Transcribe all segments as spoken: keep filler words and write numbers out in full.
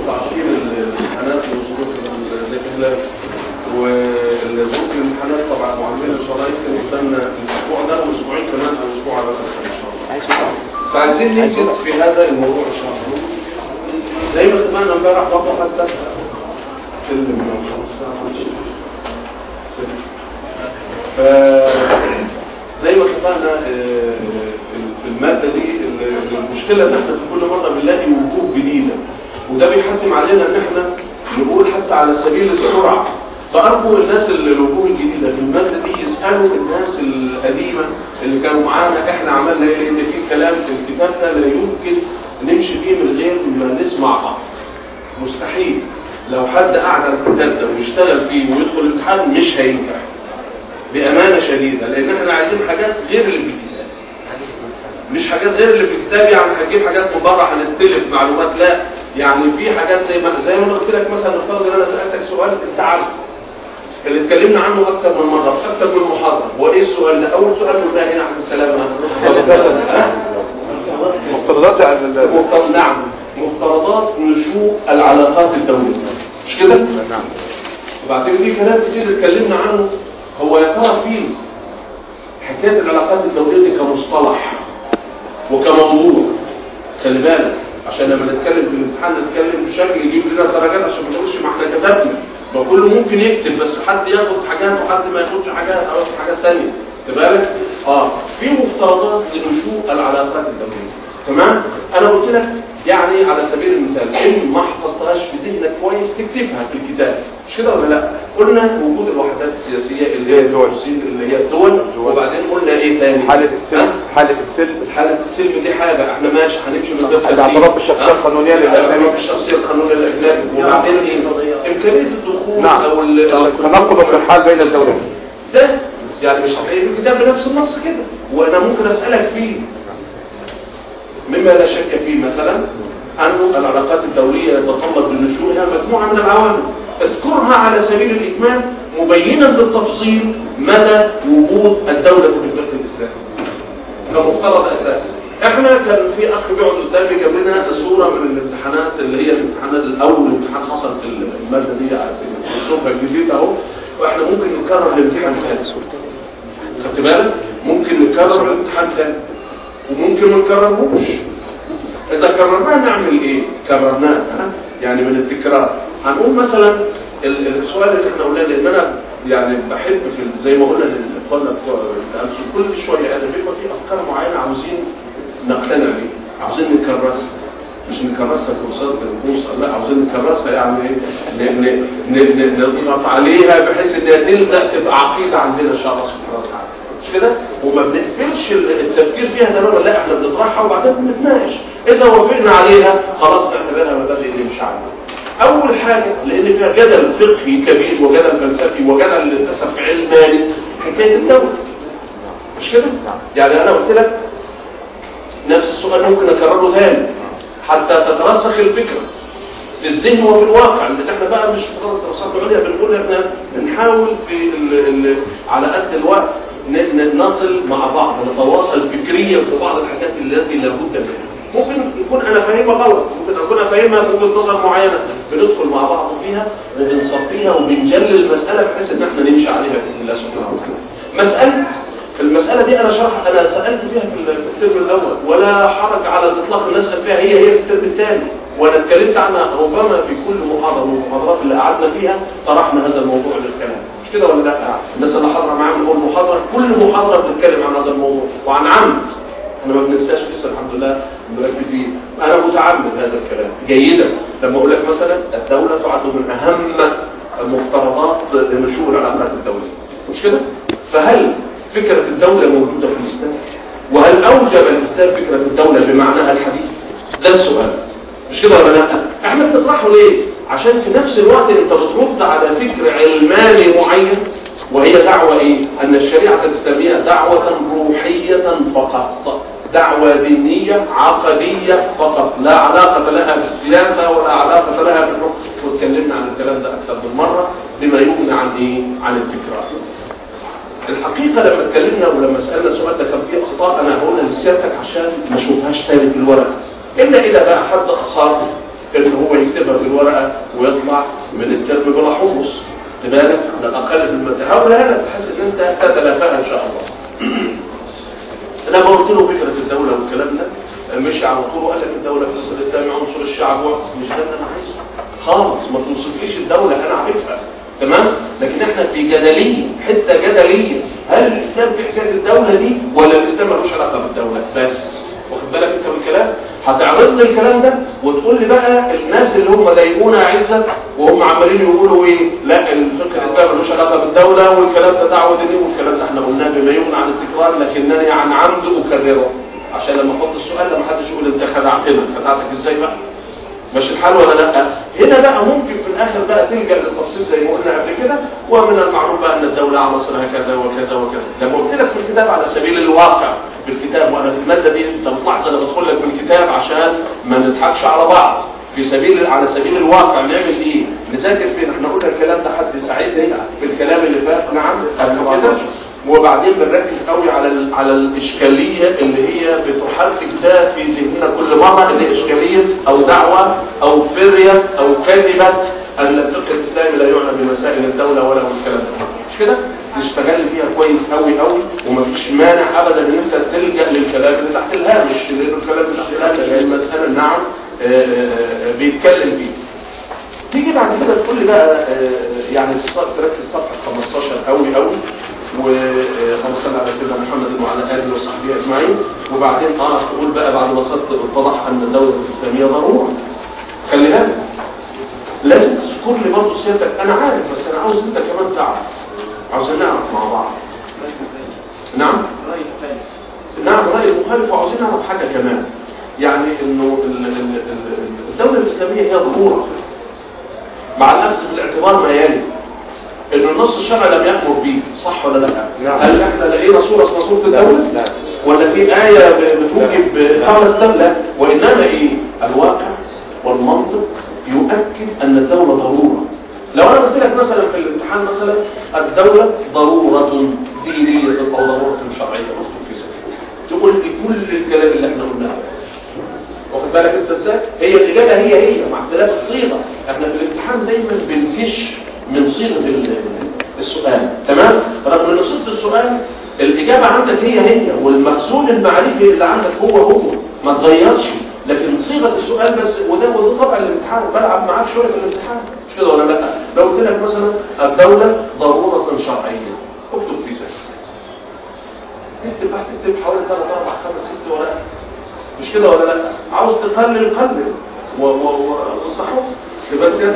تعشير الامتحانات وظروف الذكاء وظروف الامتحانات طبعا معلمين الشرايط نستنى الاسبوع ده والاسبوعين كمان او الاسبوع على الاخر ان شاء الله. فعايزين ننجز في هذا الموضوع ان شاء الله. زي ما اتفقنا امبارح برضه حتى سلم من خمسة سلم. ف زي ما اتفقنا في الماده دي المشكله ان احنا في كل مره بنلاقي وجوه جديده وده بيحتم علينا ان احنا نقول حتى على سبيل السرعه. فارجو الناس اللي الوجوه الجديده في الماده دي يسالوا الناس القديمه اللي كانوا معانا احنا عملنا ايه، لان في كلام في الكتاب ده لا يمكن نمشي فيه من غير ما نسمع بعض. مستحيل لو حد قعد على الكتاب ده ويشتغل فيه ويدخل الامتحان مش هينجح بامانه شديده، لان احنا عايزين حاجات غير اللي في الكتاب. مش حاجات غير اللي في الكتاب يعني هنجيب حاجات من بره هنستلف معلومات، لا يعني في حاجات زي ما زي ما انا قلت لك مثلا نفترض ان انا سالتك سؤال انت عارفه اللي اتكلمنا عنه اكتر من مره في اكتر من محاضره، وايه السؤال ده؟ اول سؤال قلناه هنا عن السلامه مفترضات مفترض نعم مفترضات نشوء العلاقات الدوليه، مش كده؟ نعم. وبعدين في كلام كتير اتكلمنا عنه. هو يا ترى فين حكايه العلاقات الدوليه دي كمصطلح وكموضوع؟ خلي بالك عشان لما نتكلم في الامتحان نتكلم بشكل يجيب لنا درجات، عشان ما نقولش ما احنا كتبنا، ما كله ممكن يكتب بس حد ياخد حاجات وحد ما ياخدش حاجات او ياخد حاجات ثانيه. خلي بالك اه في مفترضات لنشوء العلاقات الدوليه. تمام؟ انا قلت لك يعني على سبيل المثال ان ما حفظتهاش في ذهنك كويس تكتبها في الكتاب، مش كده ولا لا؟ قلنا وجود الوحدات السياسيه اللي هي الدول اللي هي الدول، وبعدين قلنا ايه ثاني؟ حاله السلم. حاله السلم حاله السلم دي حاجه احنا ماشي هنمشي من غير الاعتراف بالشخصيه القانونيه للاجنبي، الاعتراف بالشخصيه القانونيه للاجنبي، وبعدين ايه؟ امكانيه الدخول نعم. او التنقل والترحال بين الدولات. ده يعني مش هتلاقيه في الكتاب بنفس النص كده، وانا ممكن اسالك فيه. مما لا شك فيه مثلا أن العلاقات الدولية يتطلب لنشوئها مجموعة من العوامل، اذكرها على سبيل الإكمال مبينا بالتفصيل مدى وجود الدولة في البلد الإسلامي كمفترض أساسي. احنا كان في أخ بيقعد قدامي جاب لنا صورة من الامتحانات اللي هي الامتحانات الأول امتحان حصل في المادة دي في الصفحة الجديدة أهو، واحنا ممكن نكرر الامتحان ثاني. خدت بالك؟ ممكن نكرر الامتحان ثاني وممكن ما نكررهوش. إذا كررناه نعمل إيه؟ كررناه يعني من التكرار. هنقول مثلا السؤال اللي احنا قلناه، لأن أنا يعني بحب في زي ما قلنا للإخواننا بتوع التأمسل كل شوية يعني بيبقى في أفكار معينة عاوزين نقتنع بيها، عاوزين نكرسها، مش نكرسها كورسات الكورس، لا عاوزين نكرسها يعني نضغط عليها بحيث إنها تلزق تبقى عقيدة عندنا إن شاء الله سبحانه وتعالى. مش كده؟ وما بنقبلش التفكير فيها تماما، لا احنا بنطرحها وبعدين بنتناقش، اذا وافقنا عليها خلاص نعتبرها مبادئ نمشي عليها. اول حاجه لان فيها جدل فقهي كبير وجدل فلسفي وجدل للاسف علماني حكايه الدوله. مش كده؟ يعني انا قلت لك نفس السؤال ممكن اكرره ثاني حتى تترسخ الفكره في الذهن وفي الواقع، لان احنا بقى مش في فتره الدراسات العليا بنقول احنا بنحاول في ال ال على قد الوقت نصل مع بعض نتواصل فكريا في بعض الحاجات التي لابد منها. ممكن يكون انا فاهمها غلط، ممكن اكون فاهمها بوجهه نظر معينه، بندخل مع بعض فيها وبنصفيها وبنجلل المساله بحيث ان احنا نمشي عليها باذن الله سبحانه وتعالى. مساله المساله دي انا شرح انا سالت فيها في الترم الاول ولا حرج على الاطلاق، الناس فيها هي هي في الترم الثاني، وانا اتكلمت عنها ربما في كل محاضره من المحاضرات اللي قعدنا فيها طرحنا هذا الموضوع للكلام. مش كده ولا لا؟ الناس اللي حاضره معانا من اول محاضره كل محاضره بنتكلم عن هذا الموضوع وعن عمد احنا ما بننساش لسه الحمد لله مركزين. انا متعمد هذا الكلام جيدا لما اقول لك مثلا الدوله تعد من اهم المفترضات لنشوء العلاقات الدوليه. مش كده؟ فهل فكره الدوله موجوده في الاسلام؟ وهل اوجب الاسلام فكره الدوله بمعناها الحديث؟ ده السؤال. مش كده ولا لا؟ احنا بنطرحه ليه؟ عشان في نفس الوقت انت بترد على فكر علماني معين، وهي دعوة ايه؟ ان الشريعة الاسلامية دعوة روحية فقط، دعوة دينية عقدية فقط، لا علاقة لها بالسياسة ولا علاقة لها بالحكم. واتكلمنا عن الكلام ده اكثر من مرة بما يغني عن ايه؟ عن التكرار. الحقيقة لما اتكلمنا ولما سألنا السؤال ده كان فيه اخطاء انا هقولها لسيادتك عشان ما اشوفهاش تاني في الورق، الا اذا بقى حد اصر ان هو يكتبها في الورقه ويطلع من الترم بلا حمص تبالك على الاقل في الماده. حاول هنا تحس ان انت تتلافاها ان شاء الله. لما قلت له فكره الدوله والكلام ده مشي على طول وقال لك الدوله في الفصل الثاني عنصر الشعب مش ده اللي انا عايزه خالص. ما توصفليش الدوله انا عارفها تمام، لكن احنا في جدليه، حته جدليه، هل الاسلام في حكايه الدوله دي ولا الاسلام ملوش علاقه بالدوله بس؟ واخد بالك انت من الكلام؟ هتعرض لي الكلام ده وتقول لي بقى الناس اللي هم ضايقونا يا عزت وهم عمالين يقولوا ايه؟ لا الفقه الاسلامي ملوش علاقه بالدوله والكلام ده دعوه دينيه والكلام ده احنا قلناه بما يغني عن التكرار، لكنني عن عمد اكرره عشان لما احط السؤال ده ما حدش يقول انت خدعتنا. خدعتك ازاي بقى؟ ماشي الحال ولا لا؟ هنا بقى ممكن في الاخر بقى تلجا للتفصيل زي ما قلنا قبل كده. ومن المعروف بقى ان الدوله عناصرها كذا وكذا وكذا. لما قلت لك في الكتاب على سبيل الواقع في الكتاب، وانا في الماده دي انت بتلاحظ انا بدخل لك في الكتاب عشان ما نضحكش على بعض. في سبيل على سبيل الواقع نعمل ايه؟ نذاكر فين؟ احنا قلنا الكلام ده حد يساعدني في الكلام اللي فات. نعم قبل كده. وبعدين بنركز قوي على على الاشكاليه اللي هي بتحرك ده في ذهننا كل مره، اللي هي اشكاليه او دعوه او فريه او كذبه ان الفقه الاسلامي لا يعنى بمسائل الدوله ولا الكلام ده. مش كده؟ نشتغل فيها كويس قوي قوي، ومفيش مانع ابدا ان انت تلجا للكلام اللي تحت الهامش، لانه الكلام اللي تحت الهامش المساله نعم بيتكلم فيه. تيجي بعد كده تقول لي بقى يعني تركز صفحه خمستاشر قوي قوي، وخلص صلى على سيدنا محمد وعلى اله وصحبه اجمعين. وبعدين اه تقول بقى بعد ما اتضح ان الدوله الاسلاميه ضروره. خلي بالك لازم تذكر لي برضه سيادتك، انا عارف بس انا عاوز انت كمان تعرف، عاوزين نعرف مع بعض. نعم راي مختلف. نعم راي مختلف، وعاوزين نعرف حاجه كمان، يعني انه الدوله الاسلاميه هي ضروره مع الاخذ بالاعتبار ما يلي انه النص الشرعي لم يأمر به، صح ولا لا؟ نعم. هل احنا لقينا صورة اسمها صورة الدولة؟ لا. ولا في آية بتوجب إقامة الدولة؟ وإنما إيه؟ الواقع والمنطق يؤكد أن الدولة ضرورة. لو أنا قلت لك مثلا في الامتحان مثلا الدولة ضرورة دينية أو ضرورة شرعية، اكتب في ذلك تقول لي كل الكلام اللي احنا قلناه. واخد بالك انت ازاي؟ هي الإجابة هي هي مع اختلاف الصيغة. احنا في الامتحان دايما بنفش من صيغه السؤال، تمام؟ رغم ان صيغه السؤال الاجابه عندك هي هي والمخزون المعرفي اللي عندك هو هو ما اتغيرش، لكن صيغه السؤال بس. وده وده طبع الامتحان، بلعب معاك شويه في الامتحان مش كده ولا لا؟ لو قلت لك مثلا الدوله ضروره شرعيه، اكتب في ذلك. اكتب هتكتب حوالي ثلاث اربع خمس ست ورقات مش كده ولا لا؟ عاوز تقلل قلل وصحوا يبقى بس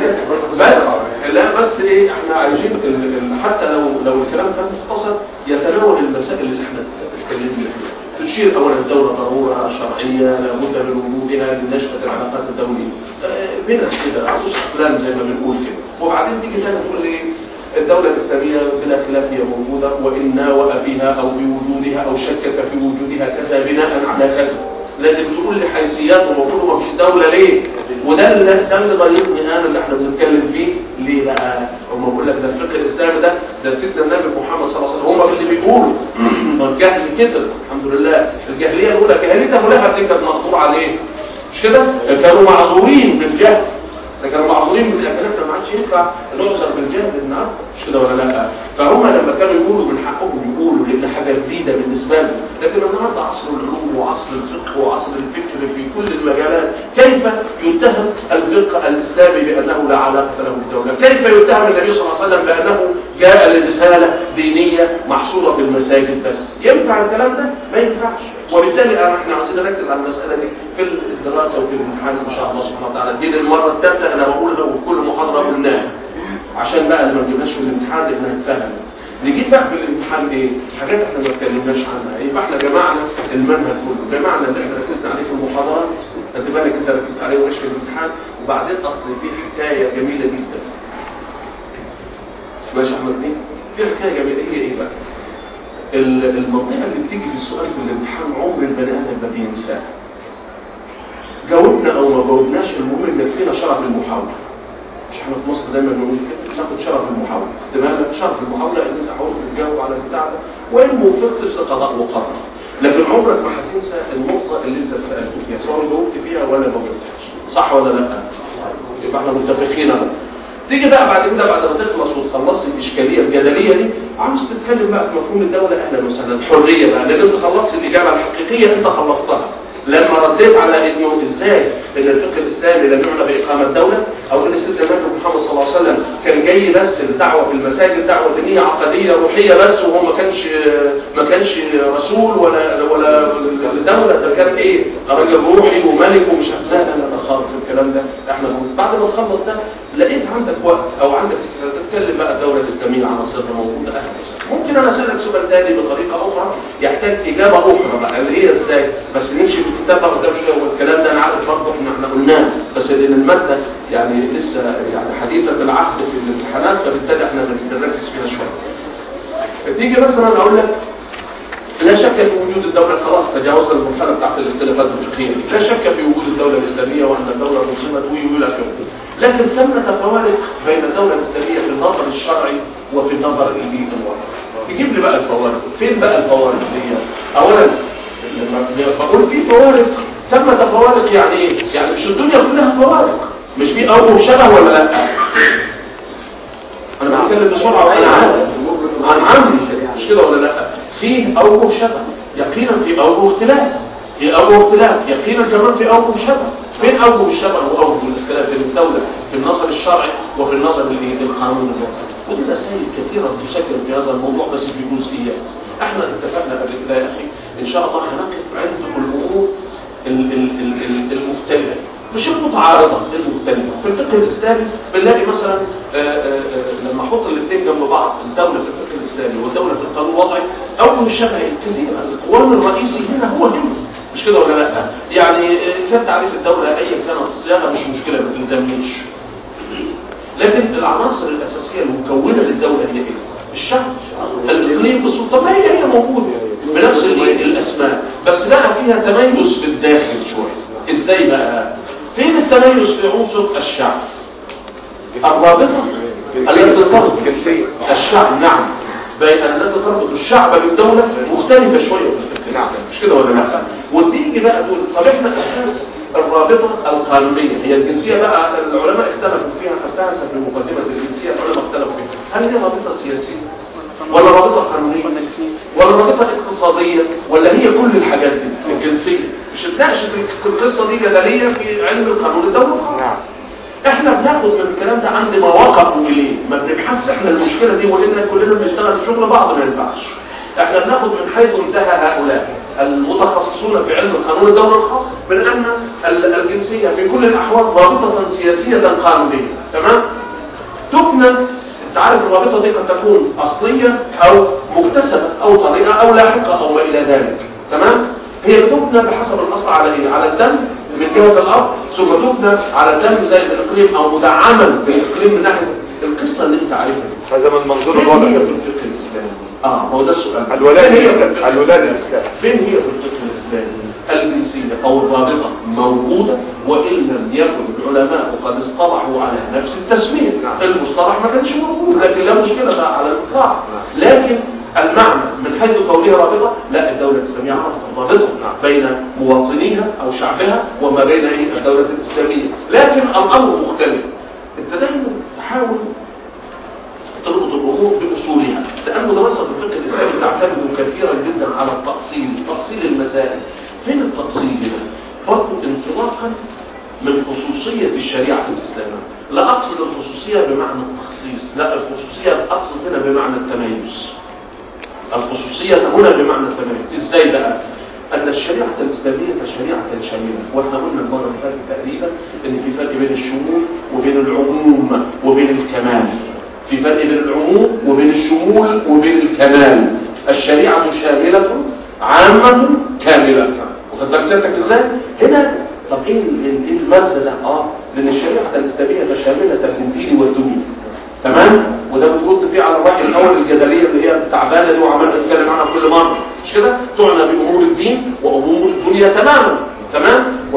لا بس ايه احنا عايزين حتى لو لو الكلام كان مختصر يتناول المسائل اللي احنا اتكلمنا فيها. تشير اولا الدوله ضروره شرعيه لابد من وجودها لنشأة العلاقات الدوليه بنس كده عاوز بلان زي ما بنقول كده. وبعدين تيجي تاني تقول لي الدوله الاسلاميه بلا خلاف هي موجوده وان ناوأ فيها او بوجودها او شكك في وجودها كذا بناء على كذا. لازم تقول لي حيثيات وموجود وما فيش دوله ليه؟ وده اللي ده اللي ضايقني انا اللي احنا بنتكلم فيه. ليه بقى؟ هم بقول لك ده الفقه الاسلامي ده ده سيدنا النبي محمد صلى الله عليه وسلم هم اللي بيقولوا الجهل كتر الحمد لله. الجاهليه الاولى جاهليه ابو لهب دي كانت مقدور عليه مش كده؟ كانوا معذورين بالجهل، ده كانوا معذورين بالاكلات ما عادش ينفع نعذر بالجهل النهارده مش كده ولا لا؟ فهم لما كانوا يقولوا من حقهم يقولوا لان حاجه جديده بالنسبه لهم. لكن النهارده عصر العلوم وعصر الفقه وعصر الفكر في كل المجالات، كيف يتهم الفقه الاسلامي بانه لا علاقه له بالدوله؟ كيف يتهم النبي صلى الله عليه وسلم بانه جاء لرساله دينيه محصوره في المساجد بس؟ ينفع الكلام ده؟ ما ينفعش. وبالتالي احنا عاوزين نركز على المساله دي في الدراسه وفي الامتحان ان شاء الله سبحانه وتعالى. دي المره الثالثه انا بقولها وفي كل محاضره قلناها عشان بقى ما نجيبهاش في الامتحان لانها نتفهم. نجيب بقى في الامتحان ايه؟ حاجات احنا ما اتكلمناش عنها. يبقى احنا جمعنا المنهج كله، جمعنا اللي احنا ركزنا عليه في المحاضرات، خد بالك انت ركزت عليه ومش في الامتحان. وبعدين اصل في حكايه جميله جدا. ماشي يا احمد مين؟ في حكايه جميله هي ايه بقى؟ المنطقه اللي بتيجي في السؤال في الامتحان عمر البني ادم ما بينساها. جاوبنا او ما جاوبناش المهم انك فينا شرف المحاوله. مش احنا في مصر دايما بنقول كده تاخد شرف المحاوله، تمام؟ شرف المحاوله ان انت حاولت تجاوب على البتاع ده وان ما وفقتش لقضاء وقدر. لكن عمرك ما هتنسى النقطه اللي انت سالته فيها، سواء جاوبت فيها ولا ما جاوبتش، صح ولا لا؟ يبقى احنا متفقين اهو. تيجي بقى بعد كده بعد ما تخلص وتخلص الاشكاليه الجدليه دي، عاوز تتكلم بقى في مفهوم الدوله، اهلا وسهلا، الحريه بقى، لان انت خلصت الاجابه الحقيقيه، انت خلصتها لما رديت على انه ازاي ان الفقه الاسلامي لم يعنى باقامه دوله، او ان سيدنا النبي محمد صلى الله عليه وسلم كان جاي بس الدعوه في المساجد دعوه دينيه عقديه روحيه بس، وهو ما كانش ما كانش رسول ولا ولا دوله، ده كان ايه؟ راجل روحي وملك ومش لا لا لا خالص الكلام ده. احنا بعد ما تخلص ده لقيت عندك وقت او عندك استعداد تتكلم بقى الدوله الاسلاميه عناصرها موجوده اهلا. ممكن انا اسالك سؤال ثاني بطريقه اخرى يحتاج اجابه اخرى بقى اللي هي ازاي، بس نمشي في الكتاب قدام شويه، والكلام ده انا عارف برضه احنا احنا قلناه، بس لان الماده يعني لسه يعني حديثه العهد في الامتحانات، فبالتالي احنا بنركز فيها شويه. تيجي مثلا اقول لك لا شك في وجود الدولة، خلاص تجاوزنا المرحلة بتاعت الاختلافات الفقهية، لا شك في وجود الدولة الإسلامية وأن الدولة مسلمة ويقول لك لكن ثمة فوارق بين الدولة الإسلامية في النظر الشرعي وفي النظر الديني الواقع. تجيب لي بقى الفوارق، فين بقى الفوارق دي؟ أولا لما بقول في فوارق، ثمة فوارق يعني إيه؟ يعني مش الدنيا كلها فوارق، مش في أوجه شبه ولا لا؟ أنا بتكلم بسرعة وأنا عارف عن عمي مش كده ولا لا؟ فيه أوجه شبه، يقينا في أوجه اختلاف، في أوجه اختلاف، يقينا كمان في أوجه شبه. فين أوجه الشبه وأوجه الاختلاف بين الدولة في النظر الشرعي وفي النظر القانوني الوطني؟ ودي مسائل كثيرة بشكل في هذا الموضوع بس في جزئيات. احنا اتفقنا قبل كده يا أخي إن شاء الله هنقف عند الأمور المختلفة مش المتعارضة، المختلفة. في الفقه الإسلامي بنلاقي مثلا آآ آآ لما احط الاثنين جنب بعض، الدولة في الفقه الإسلامي والدولة في القانون الوضعي، أول الشبه الكثير القوام الرئيسي هنا هو هم، مش كده ولا لا؟ يعني كان تعريف الدولة أي كانت الصياغة مش مشكلة، ما تلزمنيش. لكن العناصر الأساسية المكونة للدولة هي إيه؟ الشعب، الإقليم، السلطة، ما هي هي موجودة بنفس الأسماء، بس بقى فيها تميز في الداخل شوية. إزاي بقى؟ فين التميز في عنصر الشعب؟ الرابطة التي تربط الشعب، نعم، بين التي تربط الشعب بالدولة مختلفة شوية، نعم، مش كده ولا لا؟ وتيجي بقى تقول طب احنا اساس الرابطة القانونية هي الجنسية بقى، العلماء اختلفوا فيها، اختلفوا في مقدمة الجنسية، العلماء اختلفوا فيها، هل هي رابطة سياسية ولا رابطة قانونية ولا رابطة اقتصادية ولا هي كل الحاجات دي؟ الجنسية مش هتناقش في القصة دي جدلية في علم القانون الدولي. نعم. احنا بناخد من الكلام ده عند ما وقفوا اليه، ما بنبحث احنا المشكلة دي ولان كلنا بنشتغل شغل بعض ما ينفعش. احنا بناخد من حيث انتهى هؤلاء المتخصصون في علم القانون الدولي الخاص من ان الجنسية في كل الاحوال رابطة سياسية قانونية، تمام؟ تبنى، انت عارف الرابطة دي قد تكون اصلية او مكتسبة او طريقة او لاحقة او ما الى ذلك، تمام؟ هي تبنى بحسب الاصل على ايه؟ على الدم من جهة الارض، ثم تبنى على الدم زي الاقليم او مدعما بالاقليم من ناحية القصة اللي انت عارفها. هذا من منظور الوضع فين هي في الفقه الاسلامي؟ اه هو ده السؤال. الولاء الولاء الاسلامي فين هي في الفقه الاسلامي؟ الجنسية او الرابطة موجودة، وإن لم يكن العلماء قد اصطلحوا على نفس التسمية. المصطلح ما كانش موجود، لكن لا مشكلة بقى على الإطلاق. لكن المعنى من حيث قولها رابطة، لا، الدولة الإسلامية عرفت الرابطة بين مواطنيها أو شعبها وما بين الدولة الإسلامية، لكن الأمر مختلف. انت دايما تحاول تربط الأمور بأصولها، لأن دراسة الفقه الإسلامي تعتمد كثيرا جدا على التأصيل، تأصيل المسائل. فين التأصيل هنا؟ برضو انطلاقا من خصوصية الشريعة الإسلامية. لا أقصد الخصوصية بمعنى التخصيص، لا، الخصوصية أقصد هنا بمعنى التميز. الخصوصية هنا بمعنى التميز. إزاي بقى؟ أن الشريعة الإسلامية شريعة شاملة، وإحنا قلنا المرة اللي فاتت تقريبا إن في فرق بين الشمول وبين العموم وبين الكمال. في فرق بين العموم وبين الشمول وبين الكمال. الشريعة شاملة عامة كاملة. وخد بالك سيادتك ازاي؟ هنا طب ايه المغزى ده؟ اه لان الشريعة الإسلامية شاملة الدين والدنيا، تمام؟ وده بترد فيه على الرأي الأول الجدلية اللي هي التعبانة دي وعمالنا نتكلم عنها كل مرة، مش كده؟ تعنى بأمور الدين وأمور الدنيا تماما، تمام؟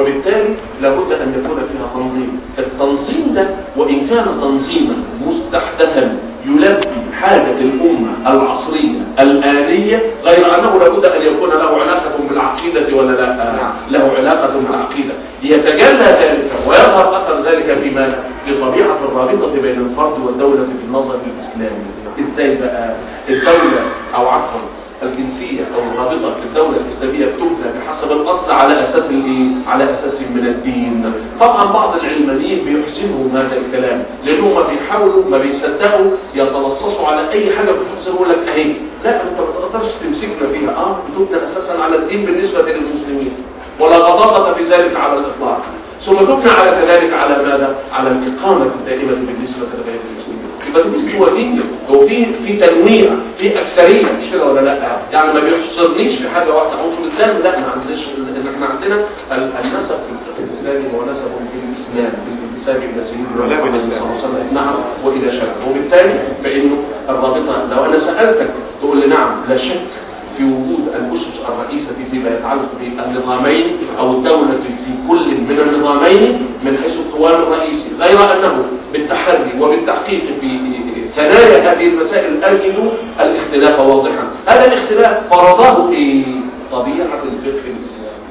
وبالتالي لابد أن يكون فيها تنظيم. التنظيم ده وإن كان تنظيما مستحدثا يلبي حاجة الأمة العصرية الآنية، غير أنه لابد أن يكون له علاقة بالعقيدة ولا لا؟ له علاقة بالعقيدة. يتجلى ذلك ويظهر أثر ذلك في ماذا؟ في طبيعة الرابطة بين الفرد والدولة في النظر الإسلامي. إزاي بقى؟ الدولة أو عفوا الجنسية أو الرابطة في الدولة الإسلامية بتبنى بحسب الأصل على أساس الإيه؟ على أساس من الدين. طبعا بعض العلمانيين بيحسنوا هذا الكلام لأنهم ما بيحاولوا ما بيصدقوا يتلصصوا على أي حاجة بتحسن يقول لك أهي لا أنت ما تقدرش تمسكنا فيها. آه بتبنى أساسا على الدين بالنسبة للمسلمين ولا غضاضة في ذلك على الإطلاق، ثم تبنى على كذلك على ماذا؟ على الإقامة الدائمة بالنسبة لغير المسلمين. يبقى دي سوادية، هو في في تنويع، في أكثرية، مش كده ولا لا؟ يعني ما بيحصرنيش في حاجة واحدة أو في الإسلام، لا ما عندناش. إن إحنا عندنا النسب في الفقه الإسلامي هو نسب بالإسلام بالانتساب إلى سيدنا ولا محمد بالإسلام. صلى الله عليه وسلم، نعم وإلى شرع. وبالتالي فإنه الرابطة لو أنا سألتك تقول لي نعم لا شك في وجود الأسس الرئيسة فيما يتعلق بالنظامين أو الدولة في كل من النظامين من حيث القوام الرئيسي، غير أنه بالتحري وبالتحقيق في ثنايا هذه المسائل أجد الاختلاف واضحا. هذا الاختلاف فرضه في طبيعة الفقه الإسلامي.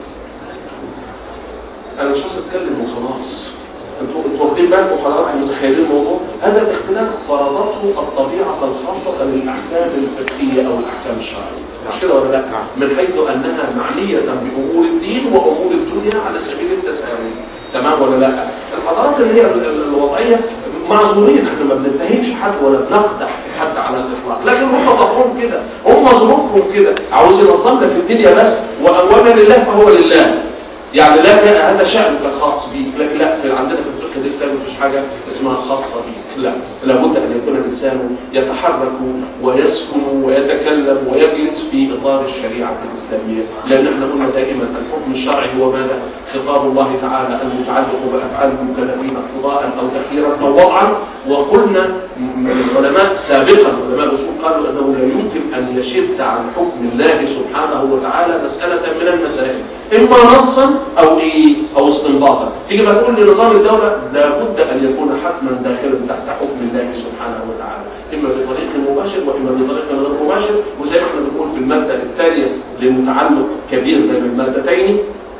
أنا مش عايز أتكلم وخلاص، انتوا واخدين بالكم حضراتكم متخيلين الموضوع؟ هذا الاختلاف فرضته الطبيعة الخاصة للأحكام الفقهية أو الأحكام الشرعية، مش كده ولا لا؟ من حيث أنها معنية بأمور الدين وأمور الدنيا على سبيل التساوي، تمام ولا لا؟ الحضارات اللي هي الوضعية معذورين، احنا ما بنتهمش حد ولا بنقدح في حد على الإطلاق، لكن هم طبعهم كده، هم ظروفهم كده، عاوز ينظمنا في الدنيا بس، وأولا لله فهو لله. يعني لا هذا شأن خاص بيك، لكن لا في عندنا في الفقه الإسلامي مفيش حاجة اسمها خاصة بيك، لا لابد أن يكون الإنسان يتحرك ويسكن ويتكلم ويجلس في إطار الشريعة الإسلامية، لأن احنا قلنا دائما الحكم الشرعي هو ماذا؟ خطاب الله تعالى المتعلق بأفعال المكلفين قضاء أو تأخيرا أو وضعا. وقلنا من العلماء سابقا علماء الأصول قالوا أنه لا يمكن أن يشد عن حكم الله سبحانه وتعالى مسألة من المسائل، إما نصا أو إيه أو استنباطا. تيجي بقى تقول لي نظام الدولة لابد أن يكون حتما داخلا تحت حكم الله سبحانه وتعالى، إما بطريق مباشر وإما بطريق غير مباشر. وزي ما احنا بنقول في المادة الثانية لمتعلق كبير بين المادتين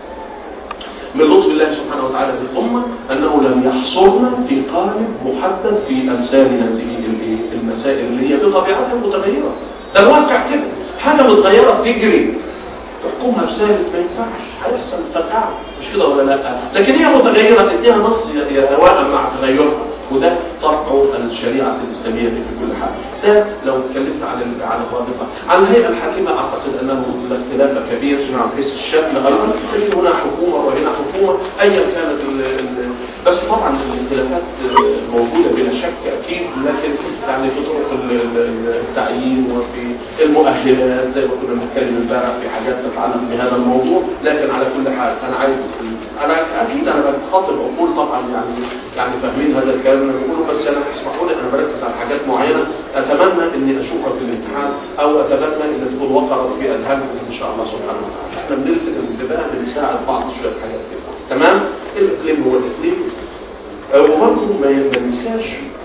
من لطف الله سبحانه وتعالى في الأمة أنه لم يحصرنا في قالب محدد في أمثال هذه المسائل اللي هي بطبيعتها متغيرة. ده الواقع كده، حاجة متغيرة تجري تحكمها بسالب ما ينفعش، هيحصل فرقعة، مش كده ولا لا؟ لكن هي متغيرة اديها نص يتوائم مع تغيرها، وده طبع الشريعة الإسلامية في كل حال. ده لو اتكلمت عن عن الرابطة. عن الهيئة الحاكمة أعتقد أنه اختلاف كبير من حيث الشكل، أيضا هنا حكومة وهنا حكومة أيا كانت ال ال بس طبعا الاختلافات موجودة بلا شك أكيد، لكن يعني في طرق التعيين وفي المؤهلات زي ما كنا بنتكلم امبارح في حاجات تتعلق بهذا الموضوع. لكن على كل حال أنا عايز أنا أكيد أنا بخاطب عقول طبعا يعني يعني فاهمين هذا الكلام اللي بقوله، بس أنا اسمحوا لي أنا بركز على حاجات معينة أتمنى إني أشوفها في الامتحان أو أتمنى إن تكون وقرت في أذهانكم إن شاء الله سبحانه وتعالى. إحنا بنلفت الانتباه بنساعد بعض شوية حاجات كده، تمام؟ الإقليم هو الإقليم. وبرضه ما ننساش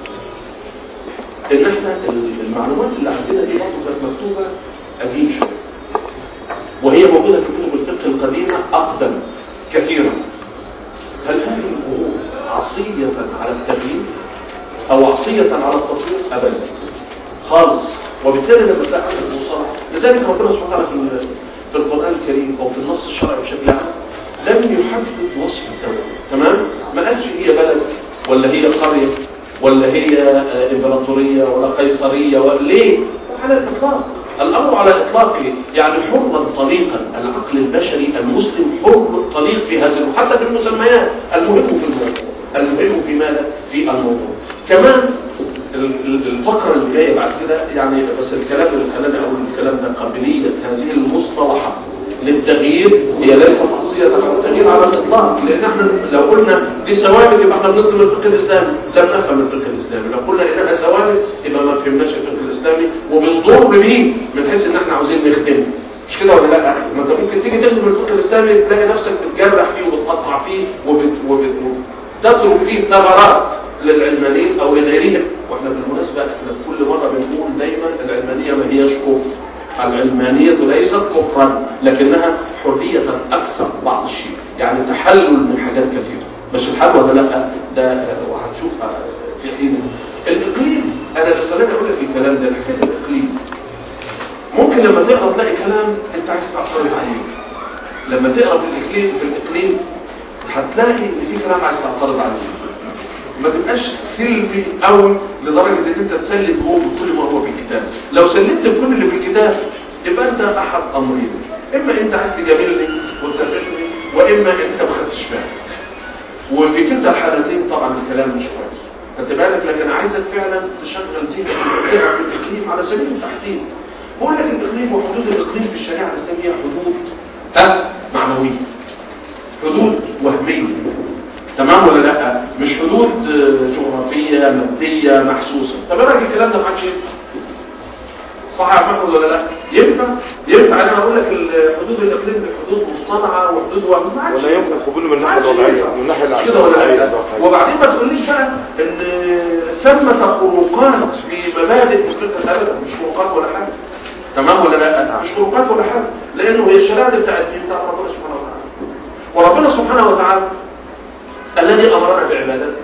إن إحنا المعلومات اللي عندنا دي برضه كانت مكتوبة قديم شوية، وهي موجودة في كتب الفقه القديمة أقدم كثيرا. هل هذه الأمور عصية على التغيير أو عصية على التطوير؟ أبدا خالص. وبالتالي لما تلاقي عندك المصطلح، لذلك ربنا سبحانه وتعالى في القرآن الكريم أو في النص الشرعي بشكل عام لم يحدد وصف الدولة، تمام؟ ما قالش هي بلد ولا هي قرية ولا هي إمبراطورية ولا قيصرية ولا ليه؟ على الإطلاق الأمر على إطلاقه، يعني حرا طليقا. العقل البشري المسلم حر طليق في هذا، حتى في المسميات. المهم في الموضوع، المهم في ماذا؟ في الموضوع. كمان الفقرة اللي جاية بعد كده يعني، بس الكلام اللي خلاني أقول الكلام ده قابلية هذه المصطلحات للتغيير هي ليست عصية على التغيير على الإطلاق، لأن احنا لو قلنا دي ثوابت يبقى احنا بنسلم الفقه الإسلامي، لم نفهم الفقه الإسلامي. لو قلنا إنها ثوابت يبقى ما فهمناش الفقه الإسلامي، وبنضر بيه من حيث إن احنا عاوزين نخدمه، مش كده ولا لا؟ ما انت ممكن تيجي تخدم الفقه الإسلامي تلاقي نفسك بتجرح فيه وبتقطع فيه وبتترك فيه ثغرات للعلمانيين او لغيرهم. واحنا بالمناسبه احنا كل مره بنقول دايما العلمانيه ما هيش كفر، العلمانيه ليست كفرا لكنها حريه اكثر بعض الشيء، يعني تحلل من حاجات كثيره. مش الحل ولا لا؟ ده وهنشوف في حين الاقليم. انا اللي خلاني اقول لك الكلام ده حكايه الاقليم. ممكن لما تقرا تلاقي كلام انت عايز تعترض عليه. لما تقرا في الاقليم في الاقليم هتلاقي ان في كلام عايز تعترض عليه. ما تبقاش سلبي قوي لدرجه ان انت تسلم هو بكل ما هو في الكتاب. لو سلمت بكل اللي في الكتاب يبقى انت احد امرين، اما انت عايز تجاملني وتستفزني، واما انت ما خدتش بالك. وفي كلتا الحالتين طبعا الكلام مش كويس، خدت بالك. لكن عايزك فعلا تشغل ذهنك وتقرا في الاقليم على سبيل التحديد. بقول لك الاقليم وحدود الاقليم في الشريعه الاسلاميه حدود ها معنويه، حدود وهميه، تمام ولا لا؟ مش حدود جغرافيه ماديه محسوسه. طب ايه رايك الكلام ده معاك ينفع؟ صح يا محمد ولا لا؟ ينفع؟ ينفع انا اقول لك حدود الاقليم حدود مصطنعه وحدود وهميه ولا يمكن قبوله من الناحيه الوضعيه من الناحيه العقليه. وبعدين ما تقوليش بقى ان ثمه خروقات في مبادئ مسلمه ابدا، مش خروقات ولا حاجه، تمام ولا لا؟ مش خروقات ولا حاجه، لانه هي الشريعه بتاعت الدين بتاع ربنا سبحانه وتعالى. وربنا سبحانه وتعالى الذي امرنا بعبادته،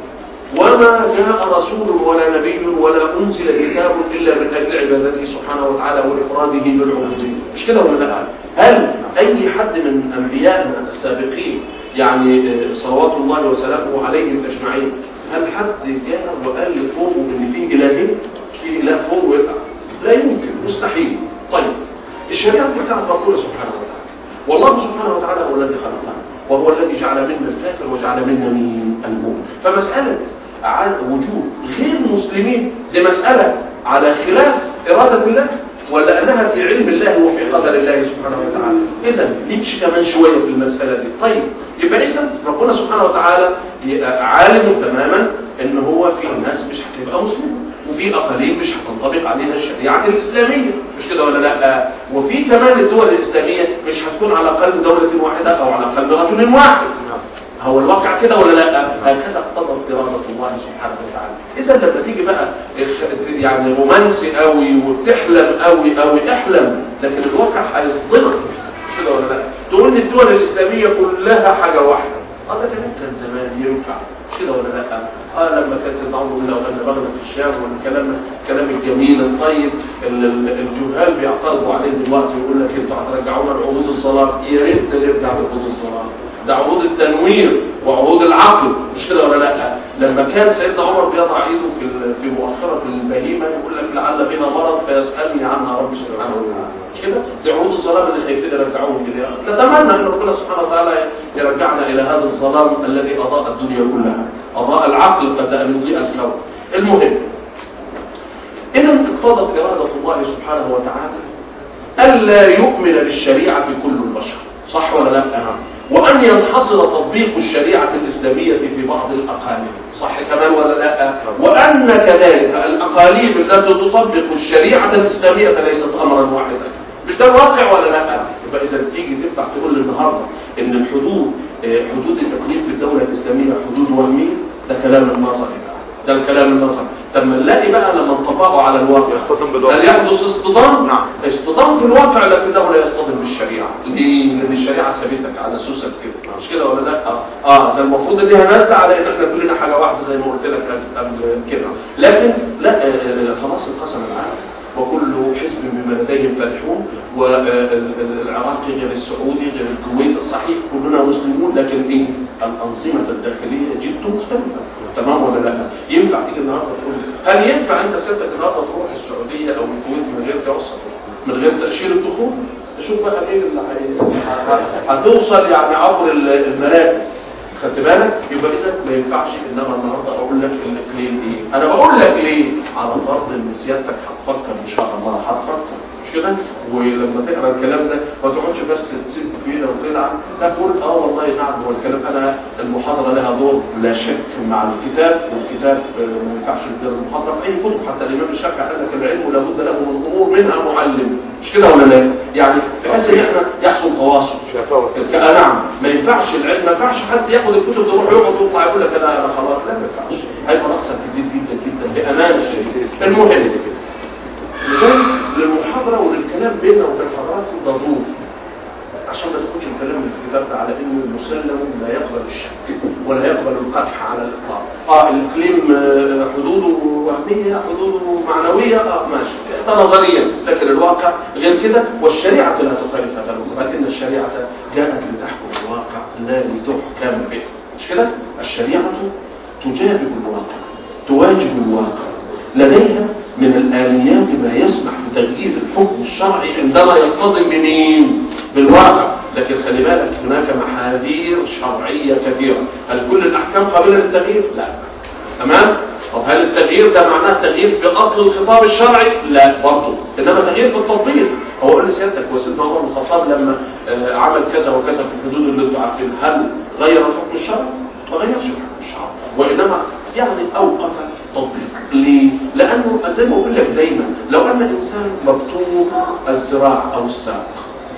وما جاء رسول ولا نبي ولا انزل كتاب الا من اجل عبادته سبحانه وتعالى وافراده بالعبوديه. مش كده ولا لا؟ هل اي حد من انبيائنا السابقين يعني صلوات الله وسلامه عليهم اجمعين، هل حد جاء وقال لفوق ان في الهين، في اله فوق ويقع؟ لا يمكن، مستحيل. طيب الشريعه بتاعت ربنا سبحانه وتعالى، والله سبحانه وتعالى هو الذي خلقنا، وهو الذي جعل منا الكافر وجعل منا من المؤمن. فمساله وجود غير مسلمين دي مساله على خلاف اراده الله، ولا انها في علم الله وفي قدر الله سبحانه وتعالى. اذا نمشي كمان شويه في المساله دي. طيب يبقى اذا ربنا سبحانه وتعالى عالم تماما ان هو في ناس مش هتبقى مسلمه، وفي اقاليم مش هتنطبق عليها الشريعه الاسلاميه، مش كده ولا لا؟ وفي كمان الدول الاسلاميه مش هتكون على قلب دوله واحده او على قلب رجل واحد. هو الواقع كده ولا لا؟ هكذا اقتضت اراده الله سبحانه وتعالى. اذا لما تيجي بقى يعني رومانسي قوي وبتحلم قوي قوي احلم، لكن الواقع هيصدمك، مش كده ولا لا؟ تقول لي الدول الاسلاميه كلها حاجه واحده، اه ده كان زمان ينفع، مش كده ولا لا؟ اه لما كان سيدنا عمر بيقول لو ان بغنا في الشام والكلام الكلام الجميل الطيب، الجهال بيعترضوا عليه دلوقتي ويقول لك انتوا هترجعونا لعهود الصلاه. يا ريت نرجع لعهود الصلاه، ده عهود التنوير وعهود العقل، مش كده ولا لا؟ لما كان سيدنا عمر بيضع ايده في في مؤخره البهيمه يقول لك لعل بنا مرض فيسالني عنها ربي سبحانه وتعالى، مش كده؟ دي عهود الظلام اللي خايفين يرجعوهم اليها. نتمنى ان ربنا سبحانه وتعالى يرجعنا الى هذا الظلام الذي اضاء الدنيا كلها، اضاء العقل قبل ان يضيء الكون. المهم اذا اقتضت اراده الله سبحانه وتعالى الا يؤمن بالشريعه كل البشر، صح ولا لا؟ وأن ينحصر تطبيق الشريعة الإسلامية في بعض الأقاليم، صح كمان ولا لا؟ وأن كذلك الأقاليم التي تطبق الشريعة الإسلامية ليست أمرا واحدا. مش ده الواقع ولا لا؟ يبقى إذا تيجي تفتح تقول النهارده إن الحدود حدود التقليد في الدولة الإسلامية حدود وهمية، ده كلام النظري، ده الكلام النظري. طب ما نلاقي بقى لما نطبقه على الواقع يصطدم بالواقع، هل يحدث اصطدام؟ نعم، اصطدام في الواقع، لكنه لا يصطدم بالشريعه. ليه؟ لان الشريعه ثابته على سوسه كده، مش كده ولا لا؟ اه, آه ده المفروض ان هي نازله على ان احنا كلنا حاجه واحده زي ما قلت لك قبل كده، لكن لا آه خلاص انقسم العالم وكل حزب بما لديهم فرحون، والعراقي غير السعودي غير الكويت، الصحيح كلنا مسلمون، لكن ايه؟ الانظمه الداخليه جد مختلفه، تمام ولا لا؟ ينفع تيجي النهارده تقول هل ينفع انت سيادتك النهارده تروح السعوديه او الكويت من غير جواز، من غير تاشيره دخول؟ شوف بقى ايه اللي هتوصل يعني عبر المراكز، خدت بالك؟ يبقى اذا ما ينفعش انما النهارده اقول لك الاقليم ايه؟ انا بقول لك ليه؟ على فرض ان سيادتك هتفكر ان شاء الله، هتفكر مش كده؟ ولما تقرا الكلام ده ما تقعدش بس تسيب فينا وتلعب، لا تقول اه والله نعم هو الكلام. انا المحاضره لها دور لا شك مع الكتاب، والكتاب ما ينفعش غير المحاضره في اي كتب. حتى الامام الشافعي قال لك العلم لابد له من امور منها معلم، مش كده ولا لا؟ يعني بحيث ان احنا يحصل تواصل. نعم ما ينفعش العلم، ما ينفعش حد ياخد الكتب ده يروح يقعد ويطلع يقول لك انا انا خلاص، لا ما ينفعش، هيبقى نقصا كتير جدا جدا بامانه شديده. المهم لذلك للمحاضره وللكلام بيننا وبين حضراتكم ده دور، عشان ما تاخدش الكلام من الكتاب ده على انه المسلم لا يقبل الشك ولا يقبل القدح على الاطلاق. اه الاقليم حدوده وهميه، حدوده معنويه، اه ماشي ده نظريا، لكن الواقع غير كده. والشريعه لا تخالف هذا الامر، لكن الشريعه جاءت لتحكم الواقع لا لتحكم به، مش كده؟ الشريعه تجابه الواقع، تواجه الواقع، لديها من الآليات ما يسمح بتغيير الحكم الشرعي عندما يصطدم بمين؟ بالواقع. لكن خلي بالك هناك محاذير شرعية كثيرة. هل كل الأحكام قابلة للتغيير؟ لا. تمام؟ طب هل التغيير ده معناه تغيير في أصل الخطاب الشرعي؟ لا برضه، إنما تغيير في التطبيق. هو قال لسيادتك وسيدنا عمر بن الخطاب لما عمل كذا وكذا في الحدود اللي انتوا عارفين، هل غير الحكم الشرعي؟ ما غيرش الحكم الشرعي، وإنما يعني أوقف تطبيق. ليه؟ لأنه زي ما بقول لك دايما، لو أن إنسان مبتور الزراع أو الساق،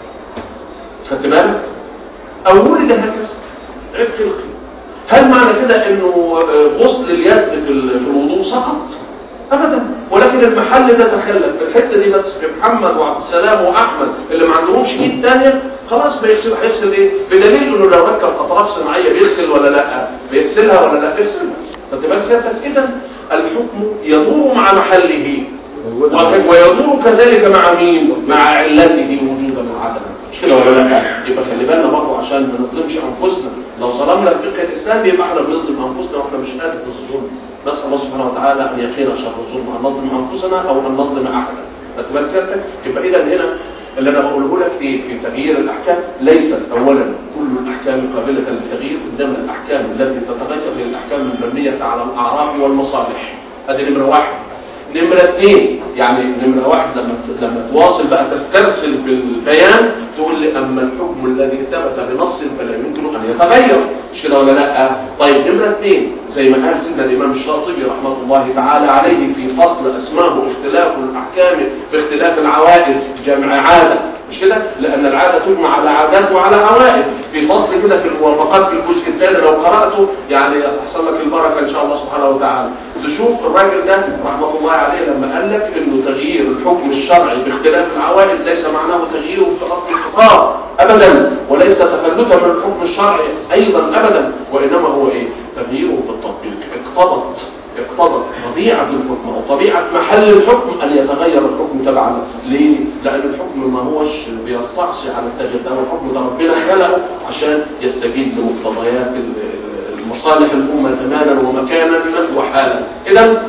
خدت بالك؟ أو ولد هكذا عيب خلقي، هل معنى كده إنه غسل اليد في الوضوء سقط؟ أبدا، ولكن المحل ده تخلف الحتة دي بس. في محمد وعبد السلام وأحمد اللي ما عندهمش ايد ثانيه خلاص بيغسل. هيغسل إيه؟ بدليل إنه لو ركب أطراف صناعية بيغسل ولا لا؟ بيغسلها ولا لا؟ بيغسلها. فتبقى سيادتك إذا الحكم يدور مع محله، ويدور كذلك مع مين؟ مع علته وجودا وعدما، مش كده ولا لا؟ يبقى خلي بالنا برضه عشان ما نظلمش انفسنا. لو ظلمنا الفقه الاسلامي يبقى احنا بنظلم انفسنا واحنا مش قادر الظلم. نسال الله سبحانه وتعالى ان يقينا شر الظلم، ان نظلم انفسنا او ان نظلم احدا. فتبقى سيادتك يبقى اذا هنا اللي انا بقوله لك ايه في تغيير الاحكام؟ ليست اولا كل الاحكام قابله للتغيير، انما الاحكام التي تتغير هي الاحكام المبنيه على الاعراف والمصالح. هذه نمره واحد. نمره اثنين، يعني نمره واحد لما لما تواصل بقى تسترسل في البيان تقول لي اما الحكم الذي ثبت بنص فلا يمكن ان يتغير، مش كده ولا لا؟ طيب نمره اثنين زي ما قال سيدنا الامام الشاطبي رحمه الله تعالى عليه في فصل اسماه اختلاف الاحكام باختلاف العوائد، جمع عاده، مش كده؟ لان العاده تجمع على عادات وعلى عوائد. في فصل كده في الموافقات في الجزء الثاني لو قراته يعني هتحصل لك البركه ان شاء الله سبحانه وتعالى. تشوف الراجل ده رحمه الله عليه لما قال لك انه تغيير الحكم الشرعي باختلاف العوائد ليس معناه تغييره في اصل الخطاب ابدا، وليس تفلتا من الحكم الشرعي ايضا ابدا، وانما هو ايه؟ تغييره في التطبيق. اقتضت اقتضت طبيعه الحكم او طبيعه محل الحكم ان يتغير الحكم تبعا. ليه؟ لان الحكم ما هوش بيستعصي على التغيير ده، الحكم ده ربنا خلقه عشان يستجيب لمقتضيات مصالح الامه زمانا ومكانا وحالا. اذا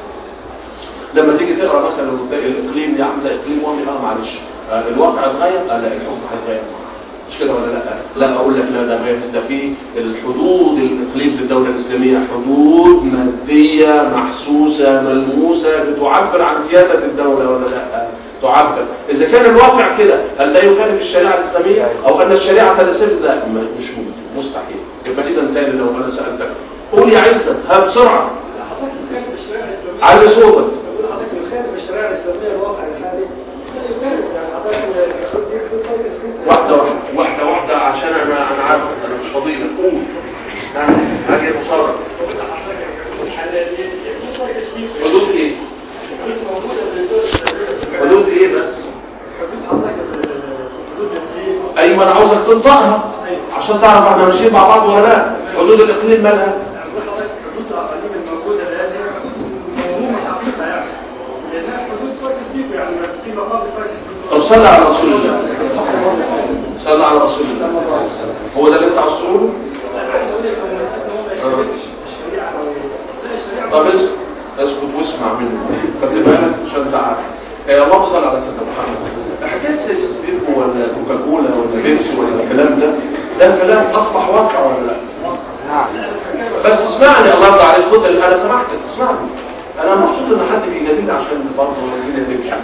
لما تيجي تقرا مثلا الاقليم يا عم ده اقليم وهمي، اه معلش آه الواقع اتغير، اه لا الحكم هيتغير، مش كده ولا لا؟ لا اقول لك لا ده غير ده. في الحدود الاقليم للدوله الاسلاميه حدود ماديه محسوسه ملموسه بتعبر عن سياده الدوله ولا لا؟ تعبر. اذا كان الواقع كده هل لا يخالف الشريعه الاسلاميه او ان الشريعه تناسب؟ لا مش ممكن، مستحيل. يبقى اذا تاني لو انا سالتك قول يا عزت ها بسرعه على صوتك. الشريعه الاسلاميه الواقع الحالي واحده واحده واحده عشان انا انا عارف انا مش فاضي لك. قول هاجي مصرح. حدود ايه؟ حدود ايه بس؟ ايوه انا عاوزك تنطقها عشان تعرف احنا ماشيين مع بعض ولا لا. حدود الاقليم مالها؟ حدود الاقاليم الموجوده الان مفهومه حقيقه يعني لانها حدود سايكس يعني في مقام سايكس. طب صلى على رسول الله، صلى على رسول الله. هو ده اللي انت عاوز تقوله؟ طب اسكت اسكت واسمع منه، خد بالك عشان تعرف. اللهم صل على سيدنا محمد. حكايه زي سبيركو ولا كوكاكولا ولا بيبسي ولا الكلام ده، ده كلام اصبح واقع ولا لا؟ نعم. بس اسمعني الله يرضى عليك، خد انا سمحت تسمعني. انا مبسوط ان حد بيجادلني عشان برضه الدنيا تمشي.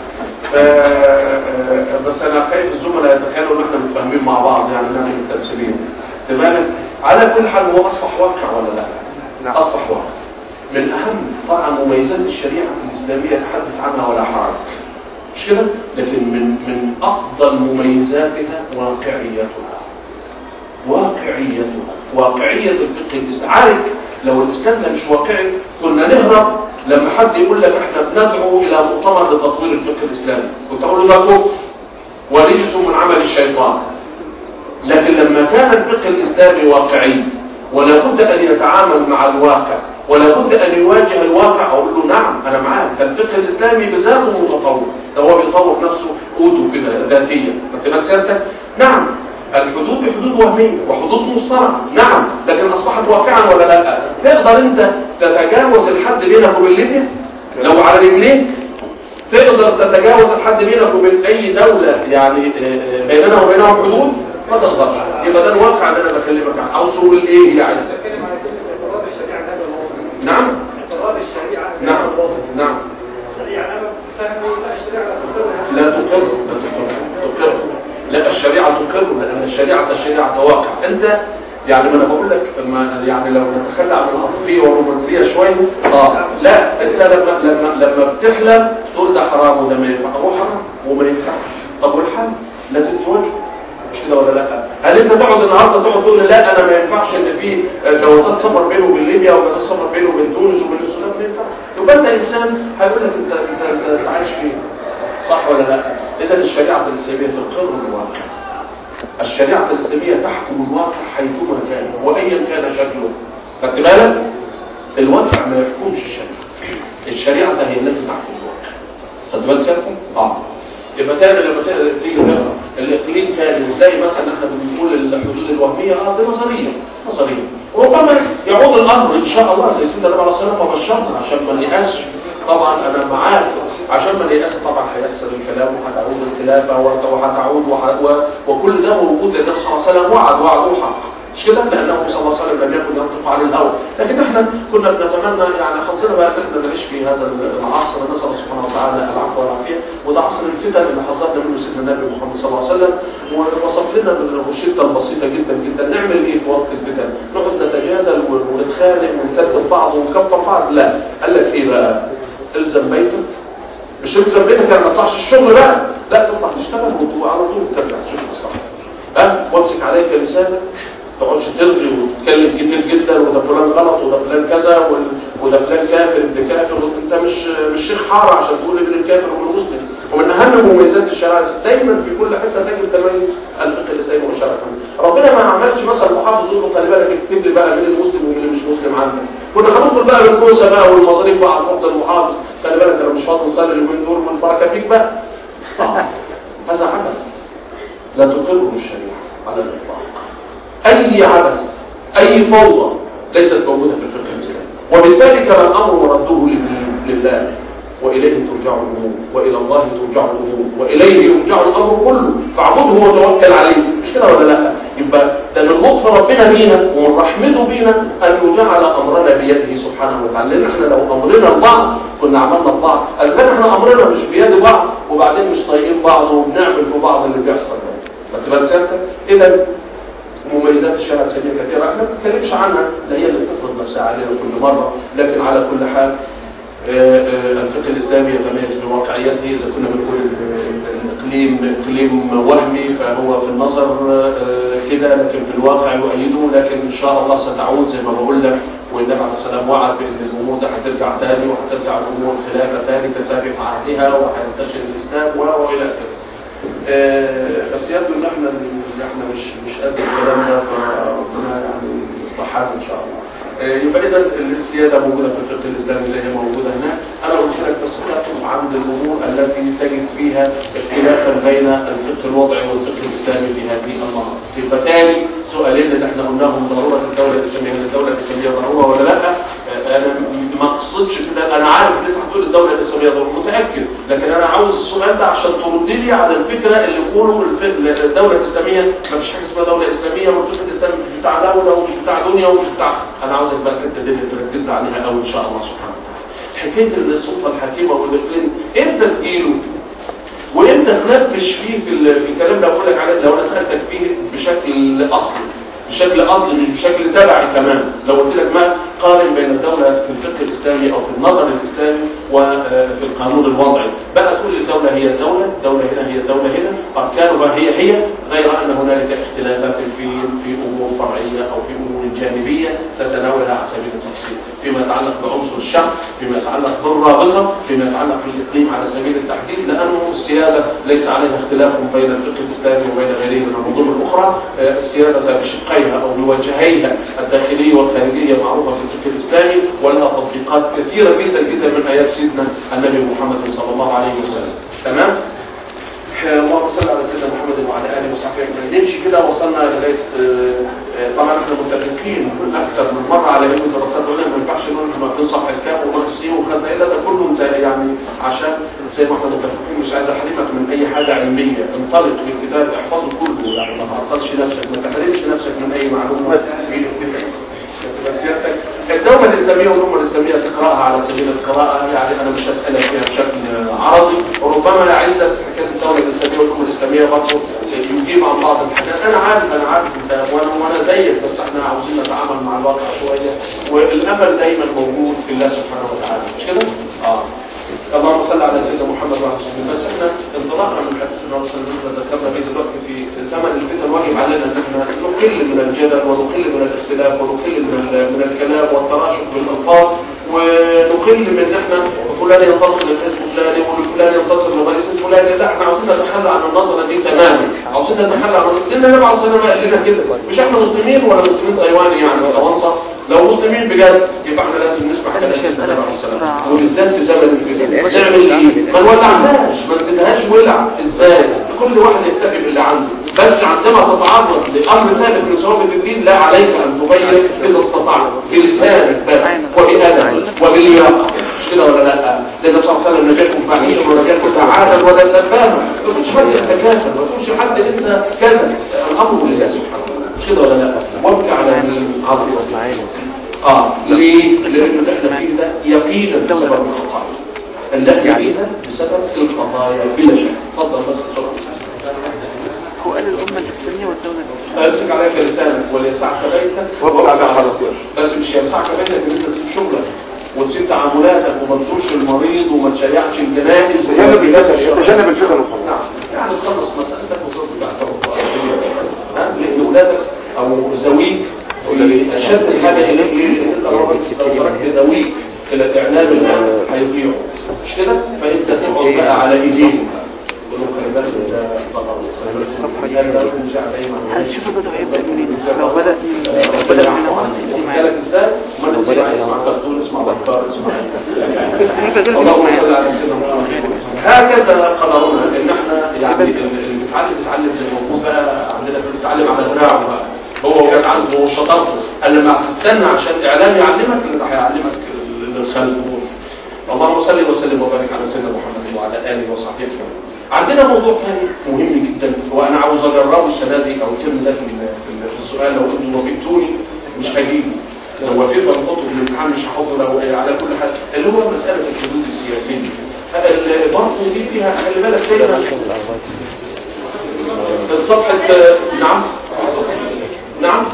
بس انا خايف الزملاء يتخيلوا ان احنا متفاهمين مع بعض يعني نعمل التمثيليه. تمام. على كل حال هو اصبح واقع ولا لا؟ لا اصبح واقع. من اهم طبعا مميزات الشريعه الاسلاميه تحدث عنها ولا حرج. مش كده؟ لكن من من افضل مميزاتها واقعيتها. واقعيتها، واقعيه الفقه الاسلامي. عارف لو الاسلام ده مش واقعي كنا نهرب لما حد يقول لك احنا بندعو الى مؤتمر لتطوير الفقه الاسلامي، كنت اقول له ده كفر ورجس من عمل الشيطان. لكن لما كان الفقه الاسلامي واقعي ولا بد ان يتعامل مع الواقع ولا بد ان يواجه الواقع، اقول له نعم انا معاك. الفقه الاسلامي بذاته متطور، ده هو بيطور نفسه قوته كده ذاتيا. فكده سيادتك نعم الحدود بحدود وهميه وحدود مصطنعه، نعم، لكن اصبحت واقعا ولا لا؟ تقدر انت تتجاوز الحد بينك وبين ليبيا لو على رجليك؟ تقدر تتجاوز الحد بينك وبين اي دوله يعني بيننا وبينهم حدود؟ ما تقدرش. يبقى ده الواقع اللي انا بكلمك عنه. او تقول ايه يعني؟ نعم اضطراب الشريعه نعم نعم يعني انا فاهمي لا الشريعه لا تقر لا تقر تقر لا الشريعه تقر لان الشريعه الشريعه واقع. انت يعني ما انا بقول لك ما يعني لو نتخلى عن العاطفيه والرومانسيه شويه اه لا انت لما لما لما بتحلم تقول ده حرام وده ما ينفع، هو حرام وما ينفعش. طب والحل لازم تواجه، مش كده ولا لا؟ هل انت تقعد النهارده تقعد تقول لا انا ما ينفعش ان في جوازات سفر بينه وبين ليبيا وجوازات سفر بينه وبين تونس وبين السودان؟ ما ينفعش. يبقى انت انسان هيقول لك انت انت انت عايش فين؟ صح ولا لا؟ اذا الشريعه الاسلاميه تقر الواقع. الشريعه الاسلاميه تحكم الواقع حيثما كان وايا كان شكله. خدت بالك؟ الواقع ما يحكمش الشريعه. الشريعه هي التي تحكم الواقع. خدت بالك سيادتكم؟ اه يبقى تاني لما تيجي تقرا الاقليم تاني وتلاقي مثلا احنا بنقول الحدود الوهميه اه دي نظريه نظريه ربما يعود الامر ان شاء الله زي سيدنا النبي عليه الصلاه والسلام بشرنا عشان ما نيأسش. طبعا انا معاك عشان ما نيأس طبعا هيحصل الكلام وهتعود الخلافه وهتعود وكل ده موجود لان النبي صلى الله عليه وسلم وعد وعده حق. مش كده؟ لانه صلى الله عليه وسلم لم يكن ينطق عن الهوى. لكن احنا كنا بنتمنى يعني خاصه بقى ان احنا نعيش في هذا العصر، نسال الله سبحانه وتعالى العفو والعافيه، وده عصر الفتن اللي حذرنا منه سيدنا النبي محمد صلى الله عليه وسلم ووصف لنا بالروشته البسيطه جدا جدا. نعمل ايه في وقت الفتن؟ نقعد نتجادل ونتخانق ونكذب بعض ونكفر بعض؟ لا. قال لك ايه بقى؟ الزم بيتك. مش الزم بيتك يعني ما تطلعش الشغل بقى، لا تطلع تشتغل وعلى طول ترجع تشوف الصح. ها وامسك عليك لسانك، ما تقعدش تلغي وتتكلم كتير جدا وده فلان غلط وده فلان كذا وده فلان كافر ابن كافر، وانت مش مش شيخ حاره عشان تقول ابن الكافر وابن المسلم. ومن اهم مميزات الشريعه دايما في كل حته تجد تميز الفقه الاسلامي والشريعه الاسلاميه. ربنا ما عملش مثلا محافظ يقول له خلي بالك اكتب لي بقى مين المسلم ومين اللي مش مسلم عندك. كنا هندخل بقى بالكوسه بقى والمصاريف بقى على الفرد المحافظ، خلي بالك انا مش فاضي نصلي اليومين دول من بركه فيك بقى. هذا عبث لا تقره الشريعه على الاطلاق. اي عبث اي فوضى ليست موجوده في الفقه الاسلامي، وبالتالي كان الامر مرده لله واليه ترجع الامور والى الله ترجع الامور واليه يرجع الامر كله فاعبده وتوكل عليه. مش كده ولا لا؟ يبقى ده من لطف ربنا بينا ومن رحمته بينا ان يجعل امرنا بيده سبحانه وتعالى. لان احنا لو امرنا لبعض كنا عملنا لبعض، اذا احنا امرنا مش بيد بعض وبعدين مش طايقين بعض وبنعمل في بعض اللي بيحصل ده. فتبقى سيادتك اذا مميزات الشريعه الاسلاميه كثيره احنا ما بنتكلمش عنها، لا هي اللي بتفرض نفسها علينا كل مره. لكن على كل حال الفقه الاسلامي يتميز بواقعيته. اذا كنا بنقول الاقليم اقليم وهمي فهو في النظر كده لكن في الواقع يؤيده، لكن ان شاء الله ستعود زي ما بقول لك. والنبي عليه الصلاه والسلام وعد بان الامور ده هترجع تاني وهترجع الامور الخلافه تاني كسابق عهدها وهينتشر الاسلام والى اخره. آه بس يبدو ان احنا ان احنا مش مش قد الكلام ده، فربنا يعني يصلحنا ان شاء الله. آه يبقى اذا السياده موجوده في الفقه الاسلامي زي ما موجوده هناك. انا قلت لك بس تقف عند الامور التي تجد فيها اختلافا بين الفقه الوضعي والفقه الاسلامي في هذه المناطق. يبقى تاني سؤالين اللي احنا قلناهم ضروره الدوله الاسلاميه، هل الدوله الاسلاميه ضروره ولا لا؟ آه انا ما اقصدش كده، انا عارف ان انت هتقول الدوله الاسلاميه ضروره متاكد، لكن انا عاوز السؤال ده عشان ترد لي على الفكره اللي يقولوا الدوله الاسلاميه ما فيش حاجه اسمها دوله اسلاميه، والفقه الاسلامي مش بتاع دوله ومش بتاع دنيا ومش بتاع. انا عاوزك بقى انت دي تركز عليها قوي ان شاء الله سبحانه وتعالى. حكايه السلطه الحاكمه والاقليم امتى تجيله وامتى تنبش فيه في الكلام اللي بقول لك عليه لو انا سالتك فيه بشكل اصلي بشكل اصلي مش بشكل تبعي كمان. لو قلت لك ما قارن بين الدوله في الفقه الاسلامي او في النظر الاسلامي وفي القانون الوضعي بقى تقول الدوله هي الدوله الدوله هنا هي الدوله هنا اركانها هي هي غير ان هنالك اختلافات في في امور فرعيه او في امور جانبيه تتناولها على سبيل التفصيل فيما يتعلق بعنصر الشعب فيما يتعلق بالرابطه فيما يتعلق بالاقليم على سبيل التحديد لانه السياده ليس عليها اختلاف بين الفقه الاسلامي وبين غيره من النظم الاخرى. السياده بشقيها او بوجهيها الداخليه والخارجيه معروفه في الفقه الاسلامي ولها تطبيقات كثيره جدا جدا من ايات سيدنا النبي محمد صلى الله عليه وسلم. تمام. اللهم صل على سيدنا محمد وعلى اله وصحبه اجمعين. نمشي كده وصلنا لغايه طبعا احنا متفقين من اكثر من مره على ان الدراسات هنا ما ينفعش نقول احنا في صفحه كام وناقص ايه وخدنا ايه ده كله انت يعني عشان زي ما احنا متفقين مش عايز احرمك من اي حاجه علميه. انطلق بالكتاب احفظه كله يعني ما تعطلش نفسك ما تحرمش نفسك من اي معلومات في الكتاب. سيادتك الدولة الإسلامية والأمة الإسلامية تقرأها على سبيل القراءة يعني أنا مش هسألك فيها بشكل عرضي وربما لا عزة حكاية الدولة الإسلامية والأمة الإسلامية برضه يجيب عن بعض الحاجات. أنا عارف أنا عارف أنت وأنا وأنا زيك بس إحنا عاوزين نتعامل مع الواقع شوية والأمل دايما موجود في الله سبحانه وتعالى مش كده؟ آه اللهم صل على سيدنا محمد وعلى اله وصحبه. بس احنا انطلاقا من حديث النبي صلى الله عليه وسلم ذكرنا به دلوقتي في زمن الفتن واجب علينا ان احنا نقل من الجدل ونقل من الاختلاف ونقل من من الكلام والتراشق بالالفاظ ونقل من ان احنا فلان ينتصر للحزب الفلاني وفلان ينتصر للرئيس الفلاني. لا احنا عاوزين نتخلى عن النظره دي تماما عاوزين نتخلى عن لان النبي عليه الصلاه والسلام قال لنا كده مش احنا مسلمين ولا مسلمين تايواني يعني ولا ونصر. لو مسلمين بجد يبقى احنا لازم نسمع كلام النبي عليه الصلاه والسلام وبالذات في زمن الفتن نعمل ايه؟ ما نولعهاش ما نزيدهاش ولع. ازاي؟ كل واحد يكتفي باللي عنده بس عندما تتعرض لامر ثالث من ثوابت الدين لا عليك ان تبين اذا استطعت بلسانك بس وبأدب وباللياقه مش كده ولا لا؟ لان النبي صلى الله عليه وسلم نجاكم فعيشا ونجاكم سعادا ولا سبابا ما تقولش حد يتكافل ما تقولش حد انت كذا الامر لله سبحانه وتعالى مش كده ولا لا؟ وابكي على العظيم. اه ليه؟ لان احنا فيه ده يقينا بسبب الخطايا التي فيها بسبب الخطايا بلا شك. اتفضل بس اتفضل. هو قال الامه الاسلاميه والدوله الاسلاميه امسك عليك لسانك وليسعك بيتك وابقى على حركتك بس مش يسعك بيتك ان انت تسيب شغلك وتسيب تعاملاتك وما تزورش المريض وما تشيعش الجنائز تجنب تجنب الفتن وخلاص. نعم يعني تخلص مسألتك وصلت بعد ها لان اولادك او زويك اشد حاجه اليك ليه ذويك الى الاعلام الان هيضيعوا مش كده فانت تقعد بقى على ايديهم هنشوف بدأ هيبدأ منين لو بدأ بدأ من أول قالك ازاي ما نسمع اسمع تقول اسمع بكار اسمع اللهم صل على سيدنا محمد. هكذا قدرنا ان احنا يعني اللي بيتعلم بيتعلم زي ما موجود بقى عندنا بنتعلم على دراعه بقى هو كان عنده شطارته قال لما تستنى عشان اعلام يعلمك اللي هيعلمك اللي خلفه. اللهم صل وسلم وبارك على سيدنا محمد وعلى اله وصحبه اجمعين. عندنا موضوع ثاني مهم جدا وانا عاوز اجربه السنه دي او الترم ده في في السؤال لو انتم وافقتوني مش هجيبه لو وافقت نحطه في الامتحان مش هحطه لو على كل حال اللي هو مساله الحدود السياسيه. برضه دي فيها خلي بالك دايما صفحه نعم نعم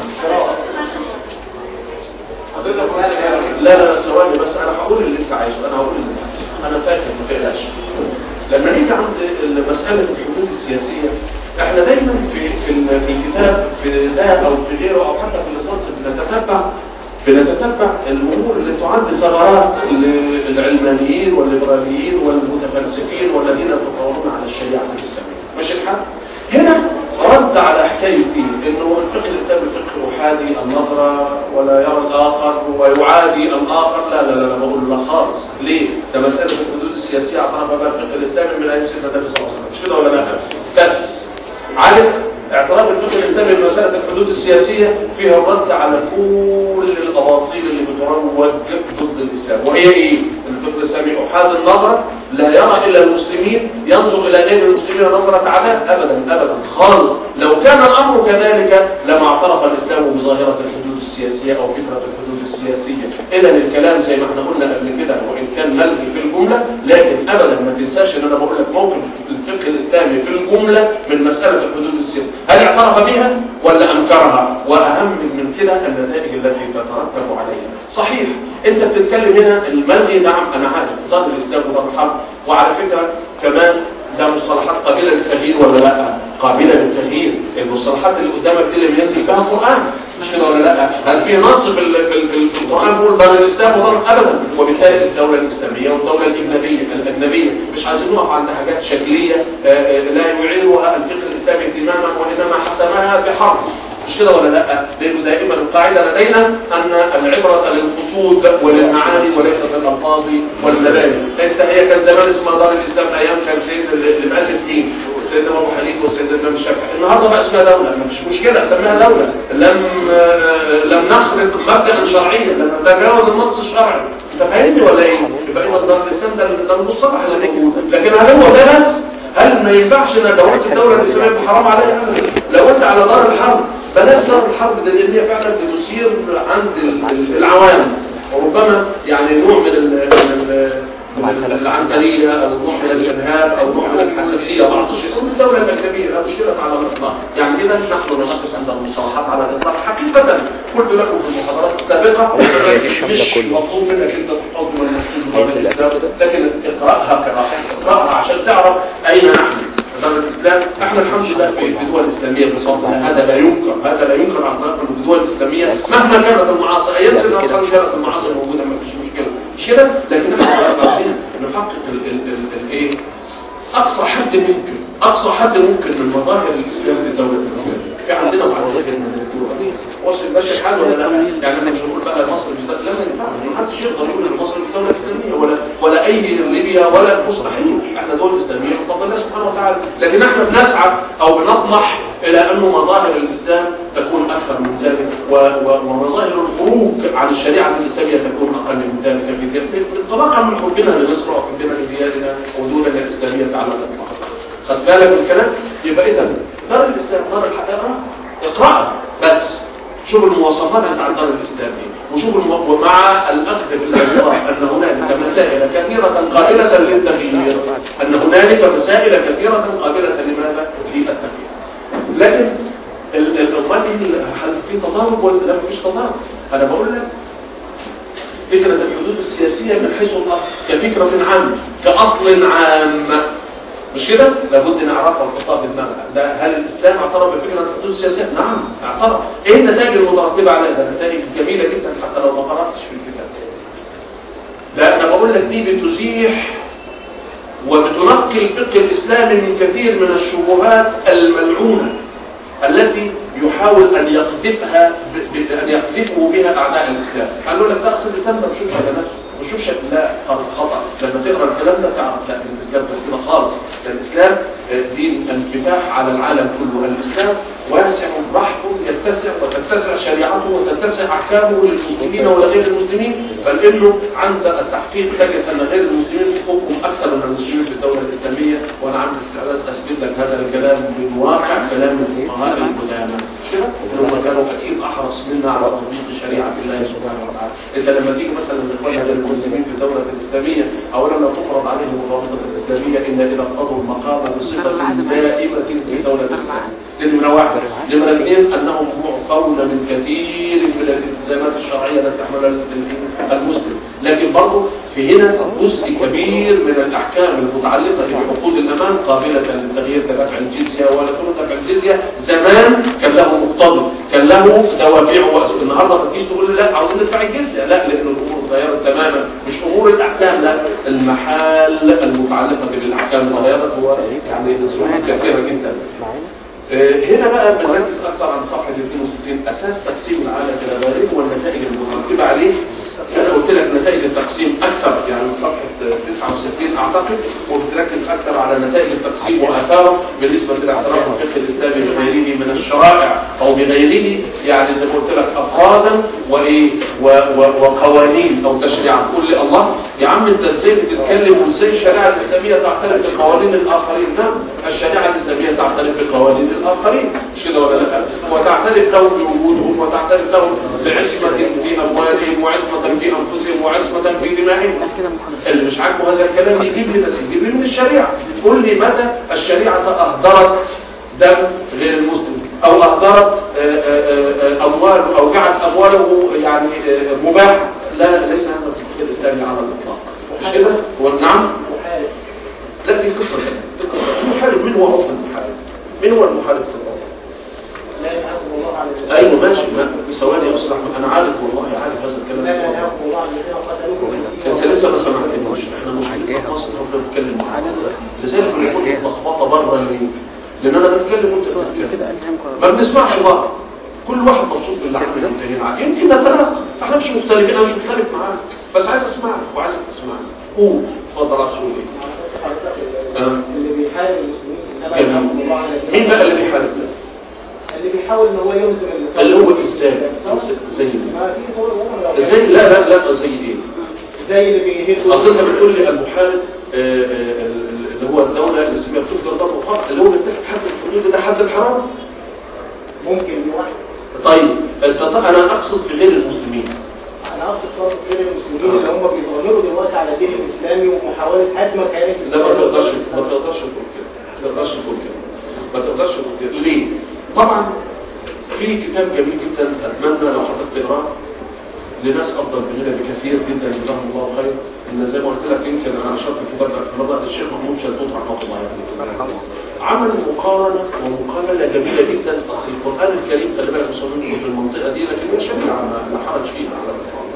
لا لا ثواني بس انا هقول اللي انت عايزه انا هقول اللي انت انا فاكر ما تقلقش. لما نيجي عند مساله الحدود السياسيه احنا دايما في في في الكتاب في ده او في غيره او حتى في الليسانس بنتتبع بنتتبع الامور اللي تعد ثغرات للعلمانيين والليبراليين والمتفلسفين والذين يتطاولون على الشريعه الاسلاميه. ماشي الحال؟ هنا رد على حكايتي انه الفقه الاسلامي فقه احادي النظره ولا يرى الاخر ويعادي الاخر. لا لا لا بقول لا خالص. ليه؟ ده مساله الحدود السياسيه اعترف بها الفقه الاسلامي من ايام سيدنا النبي صلى الله عليه وسلم مش كده ولا لا؟ بس عارف اعتراف الفقه الاسلامي بمساله الحدود السياسيه فيها الرد على كل الاباطيل اللي بتروج ضد الاسلام. وهي ايه؟ الفقه الاسلامي احاد النظر لا يرى الا المسلمين ينظر الى غير المسلمين نظره عداء ابدا ابدا خالص. لو كان الامر كذلك لما اعترف الاسلام بظاهره الحدود السياسية أو فكرة الحدود السياسية. إذا الكلام زي ما احنا قلنا قبل كده وإن كان ملغي في الجملة، لكن أبدا ما تنساش إن أنا بقول لك موقف الفقه الإسلامي في الجملة من مسألة الحدود السياسية، هل اعترف بها ولا أنكرها؟ وأهم من كده النتائج التي تترتب عليها. صحيح أنت بتتكلم هنا الملغي، نعم أنا عارف ضد الإسلام وضد الحرب، وعلى فكرة كمان ده مصطلحات قابلة للتغيير ولا لا؟ قابلة للتغيير. المصطلحات اللي قدامك دي اللي بينزل بها القرآن، مش كده ولا لا؟ هل في نص في في في القرآن بيقول دار الإسلام ودار أبدا؟ وبالتالي الدولة الإسلامية والدولة الأجنبية الأجنبية مش عايزين نقف عند حاجات شكلية لا يعيرها الفكر الإسلامي اهتماما، وإنما حسمها بحرف، مش كده ولا لا؟ لأنه دائما القاعدة لدينا أن العبرة للقصود وللمعاني وليس للألفاظ والمباني. انت هي كان زمان اسمها دار الإسلام أيام كان سيد اللي مؤلف مين؟ سيدنا أبو حنيفة وسيدنا الإمام الشافعي. النهارده بقى اسمها دولة، مش مشكلة سميها دولة، لم لم نخرق مبدأ شرعيا، لم نتجاوز النص الشرعي. انت فاهمني ولا ايه؟ يبقى إذا دار الإسلام ده ده المصطلح اللي موجود، لكن هل هو ده بس؟ هل ما ينفعش ان دولة الدولة الإسلامية حرام عليها؟ لو انت على دار الحرب بلاش دار الحرب ده، لان هي فعلا بتثير عند العوام وربما يعني نوع من العنتريه او نوع من الارهاب او نوع من الحساسيه بعض الشيء. الدوله الاجنبيه لا تشيرت على الاطلاق، يعني اذا نحن نقف عند المصطلحات على الاطلاق. حقيقه قلت لكم في المحاضرات السابقه مش مطلوب منك انت تحفظ من المكتوب، لكن اقراها قراءه، اقراها عشان تعرف اين نحن. دار الإسلام احنا الحمد لله في الدول الإسلامية بصوت، هذا لا ينكر، هذا لا ينكر عن طريق الدول الإسلامية مهما كانت المعاصي. أيام سيدنا عمر كانت المعاصي موجودة ما فيش مشكلة، مش كده؟ لكن احنا عايزين نحقق الايه؟ أقصى حد ممكن، أقصى حد ممكن من مظاهر الإسلام في الدولة الإسلامية. في عندنا معرضات من الدول وصل ماشي الحال ولا لا؟ يعني احنا مش هنقول بقى مصر مش لا ما ينفعش، ما حدش يقدر يقول ان مصر في دوله اسلاميه ولا ولا اي ليبيا ولا مستحيل. احنا دول اسلاميه بفضل الله سبحانه وتعالى، لكن احنا بنسعى او بنطمح الى انه مظاهر الاسلام تكون اكثر من ذلك، ومظاهر الخروج عن الشريعه الاسلاميه تكون اقل من ذلك بكثير، انطلاقا من حبنا لمصر وحبنا لدياننا ودولنا الاسلاميه على الاطلاق. خد بالك من الكلام؟ يبقى اذا دار الاسلام دار الحقيقه اقرأها بس، شوف المواصفات بتاع الدار الإسلامية وشوف المو... ومع الأخذ بالإعتراف أن هنالك مسائل كثيرة قابلة للتغيير، أن هنالك مسائل كثيرة قابلة لماذا؟ للتغيير. لكن الأمات هل في تضارب ولا لا مفيش تضارب؟ أنا بقول لك فكرة الحدود السياسية من حيث الأصل كفكرة عامة كأصل عام، مش كده؟ لابد نعرفها ونحطها في دماغنا. ده هل الاسلام اعترف بفكره الحدود السياسيه؟ نعم اعترف. ايه النتائج المترتبه عليها؟ ده نتائج جميله جدا حتى لو ما قراتش في الكتاب. لا انا بقول لك دي بتزيح وبتنقي الفقه الاسلامي من كثير من الشبهات الملعونه التي يحاول ان يقذفها ان يقذفوا بها اعداء الاسلام. قالوا لك ده اصل الاسلام ما بيشوفش على نفسه، ما بيشوفش لا خطا. لما تقرا الكلام ده تعرف لا الاسلام كده خالص. الاسلام دين انفتاح على العالم كله، الاسلام واسع رحب يتسع وتتسع شريعته وتتسع احكامه للمسلمين ولغير المسلمين، بل انه عند التحقيق تجد ان غير المسلمين حقوقهم اكثر من المسلمين في الدوله الاسلاميه. وانا عندي استعداد اثبت لك هذا الكلام من واقع كلام الفقهاء القدامى، هم كانوا اكيد احرص منا على تطبيق شريعه الله سبحانه وتعالى. انت لما تيجي مثلا لاخواننا المسلمين في الدوله الاسلاميه اولا لا تفرض عليهم الرابطه الاسلاميه الا اذا اقتضوا المقام بصفه دائمه في الدوله الاسلاميه. نمره واحده. نمره اثنين انهم معطون من كثير من الالتزامات الشرعيه التي تحملها المسلم، لكن برضه في هنا جزء كبير من الاحكام المتعلقه بعقود الامان قابله للتغيير كدفع الجزيه ولا تكون دفع الجزيه زمان كان له مقتضى، كان له دوافعه واسباب. النهارده ما تجيش تقول لا عاوزين ندفع الجزيه، لا لان الامور اتغيرت تماما، مش امور الاحكام، لا المحال المتعلقه بالاحكام اتغيرت. هو يعني ظروف كثيره جدا. هنا بقى بنركز اكثر عن صفحه اثنين وستين اساس تقسيم العالم الى دارين والنتائج المترتبه عليه. انا قلت لك نتائج التقسيم اكثر يعني من صفحه تسعة وستين اعتقد، وبتركز اكثر على نتائج التقسيم واثاره بالنسبه للاعتراف بالفقه الاسلامي بغيره من الشرائع او بغيره، يعني زي ما قلت لك افرادا وايه وقوانين او تشريعات. قول لي الله يا عم انت ازاي بتتكلم وازاي الشريعه الاسلاميه تعترف بقوانين الاخرين؟ نعم الشريعه الاسلاميه تعترف بقوانين الاخرين، مش كده ولا لا؟ وتعترف لهم بوجودهم وتعترف لهم بعصمة في أموالهم وعصمة في أنفسهم وعصمة في دمائهم. اللي مش عاجبه هذا الكلام يجيب لي بس يجيب لي من الشريعة، قول لي متى الشريعة أهدرت دم غير المسلم أو أهدرت أمواله أو جعلت أمواله يعني مباحة. لا، ليس هذا التفكير الإسلامي على الإطلاق، مش كده؟ والنعم لا، دي قصة دي قصة المحارب. من هو أصلا المحارب؟ من هو المحارب في الأرض؟ لا ينهاكم الله عن الذين ايوه ماشي، ما ثواني يا استاذ احمد، انا عارف والله عارف هذا الكلام. لا ينهاكم الله عن الذين قتلوكم انت لسه ما سمعتنيش. احنا مشكلتنا في مصر احنا بنتكلم معانا، لذلك بنقول لخبطه بره الليل، لان انا بتكلم وانت بتتكلم ما بنسمعش بعض، كل واحد مبسوط باللي عمله انت هنا. يمكن نتناقض، احنا مش مختلفين، انا مش مختلف معاك، بس عايز اسمعك وعايزك تسمعني. قول اتفضل على شغلك. اللي بيحارب المسلمين مين بقى اللي بيحارب ده؟ اللي بيحاول ان هو يهزم اللي هو ازاي زي ايه زي لا لا لا زي ايه زي اللي بيهزم. اصل انت بتقول لي المحارب اللي هو الدوله اللي اسمها بتقدر ضرب وقطع اللي هو بيتخذ حد الحدود ده حد الحرام ممكن واحد. طيب انت انا اقصد بغير المسلمين، انا اقصد برضه غير المسلمين اللي هم بيظهروا دلوقتي على الدين الاسلامي ومحاوله هدم كيان الاسلام. لا ما تقدرش ما تقدرش تقول كده، ما تقدرش تقول كده، ما تقدرش تقول كده. ليه؟ طبعا في كتاب جميل جدا اتمنى لو حضرتك تقراه لناس افضل مننا بكثير جدا جزاهم الله خير. ان زي ما قلت لك يمكن انا اشرت الكتاب ده مرات الشيخ محمود شلتوت رحمه الله عليه عمل مقارنه ومقابله جميله جدا. اصل القران الكريم خلي بالك مصمم في المنطقه دي لكن هي شريعه ما حرج فيها على الاطلاق.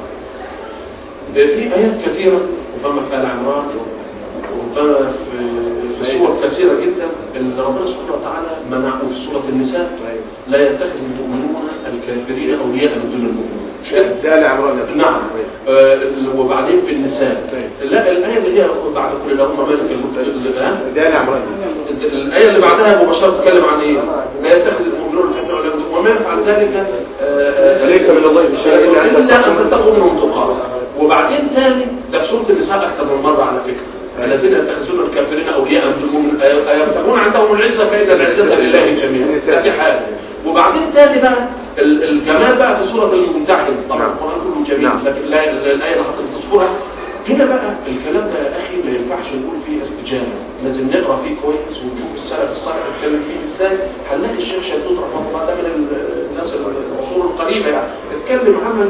في ايات كثيره وفما في ال عمران وفما في سور كثيره جدا اللي ربنا سبحانه وتعالى منعه في سوره النساء لا يتخذ المؤمنون الكافرين اولياء من دون المؤمنين. ده ال عمران. نعم. آه وبعدين في النساء لا الايه اللي هي بعد كل اللي هم ملك الملك الان ده ال عمران. الايه اللي بعدها مباشره تتكلم عن ايه؟ لا يتخذ المؤمنون الكافرين اولياء وما يفعل ذلك ليس من الله بشيء الا ان تتقوا منهم تقى. وبعدين ثاني ده في سوره النساء اكثر من مره على فكره الذين يتخذون الكافرين اولياء من دون ايبتغون عندهم العزه فان العزه لله جميعا. دي حاجه. وبعدين ثاني بقى الجمال بقى في سوره الممتحن. طبعا القران كله جميل لكن الايه اللي حضرتك تذكرها هنا بقى الكلام ده يا اخي ما ينفعش نقول فيه ارتجال، لازم نقرا فيه كويس ونشوف السلف الصالح اتكلم فيه ازاي. هنلاقي الشيخ شلتوت رحمه الله ده من الناس العصور القريبه يعني اتكلم عمل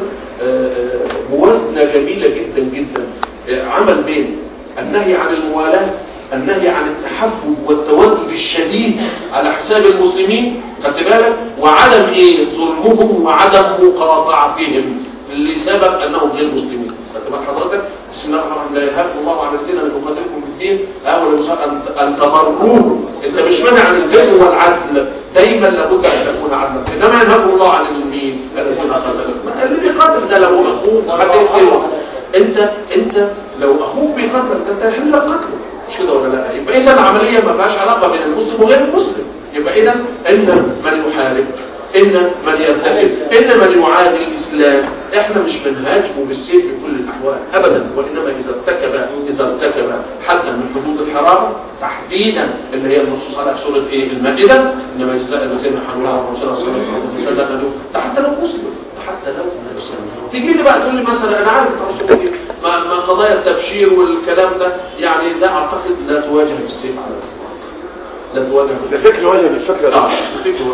موازنه جميله جدا جدا، عمل بين النهي عن الموالاه، النهي عن التحفظ والتودد الشديد على حساب المسلمين خدت بالك، وعدم ايه ظلمهم وعدم مقاطعتهم لسبب انهم غير مسلمين. خدت بالك حضرتك؟ بسم الله الرحمن الرحيم. لا يهاكم الله عن الدين ان يقاتلكم في الدين اول ان تبروه. انت مش مانع عن البر والعدل، دايما لابد ان تكون عدلا، انما ينهاكم الله عن المين الذين قاتلكم. اللي بيقاتل ده لو اخوه هتقتله انت انت لو اخوك بيقاتل انت تحل لك قتله مش كده ولا لا؟ يبقى اذا العمليه ما فيهاش علاقه بين المسلم وغير المسلم. يبقى اذا ان من يحارب، ان من يرتكب، ان من يعادي الاسلام احنا مش بنهاجمه بالسيف في كل الاحوال ابدا، وانما اذا ارتكب اذا ارتكب حدا من حدود الحرام تحديدا اللي هي النصوص على سوره ايه المائده، انما جزاء الذين حرموا الله ورسوله صلى الله عليه وسلم حتى لو مسلم حتى لو مسلم. تيجي لي بقى تقول لي مثلا انا عارف الرسول ما ما قضايا التبشير والكلام ده يعني ده اعتقد لا تواجه بالسيف على الاطلاق، لا تواجه ده فكر واجه بالفكره. اه فكر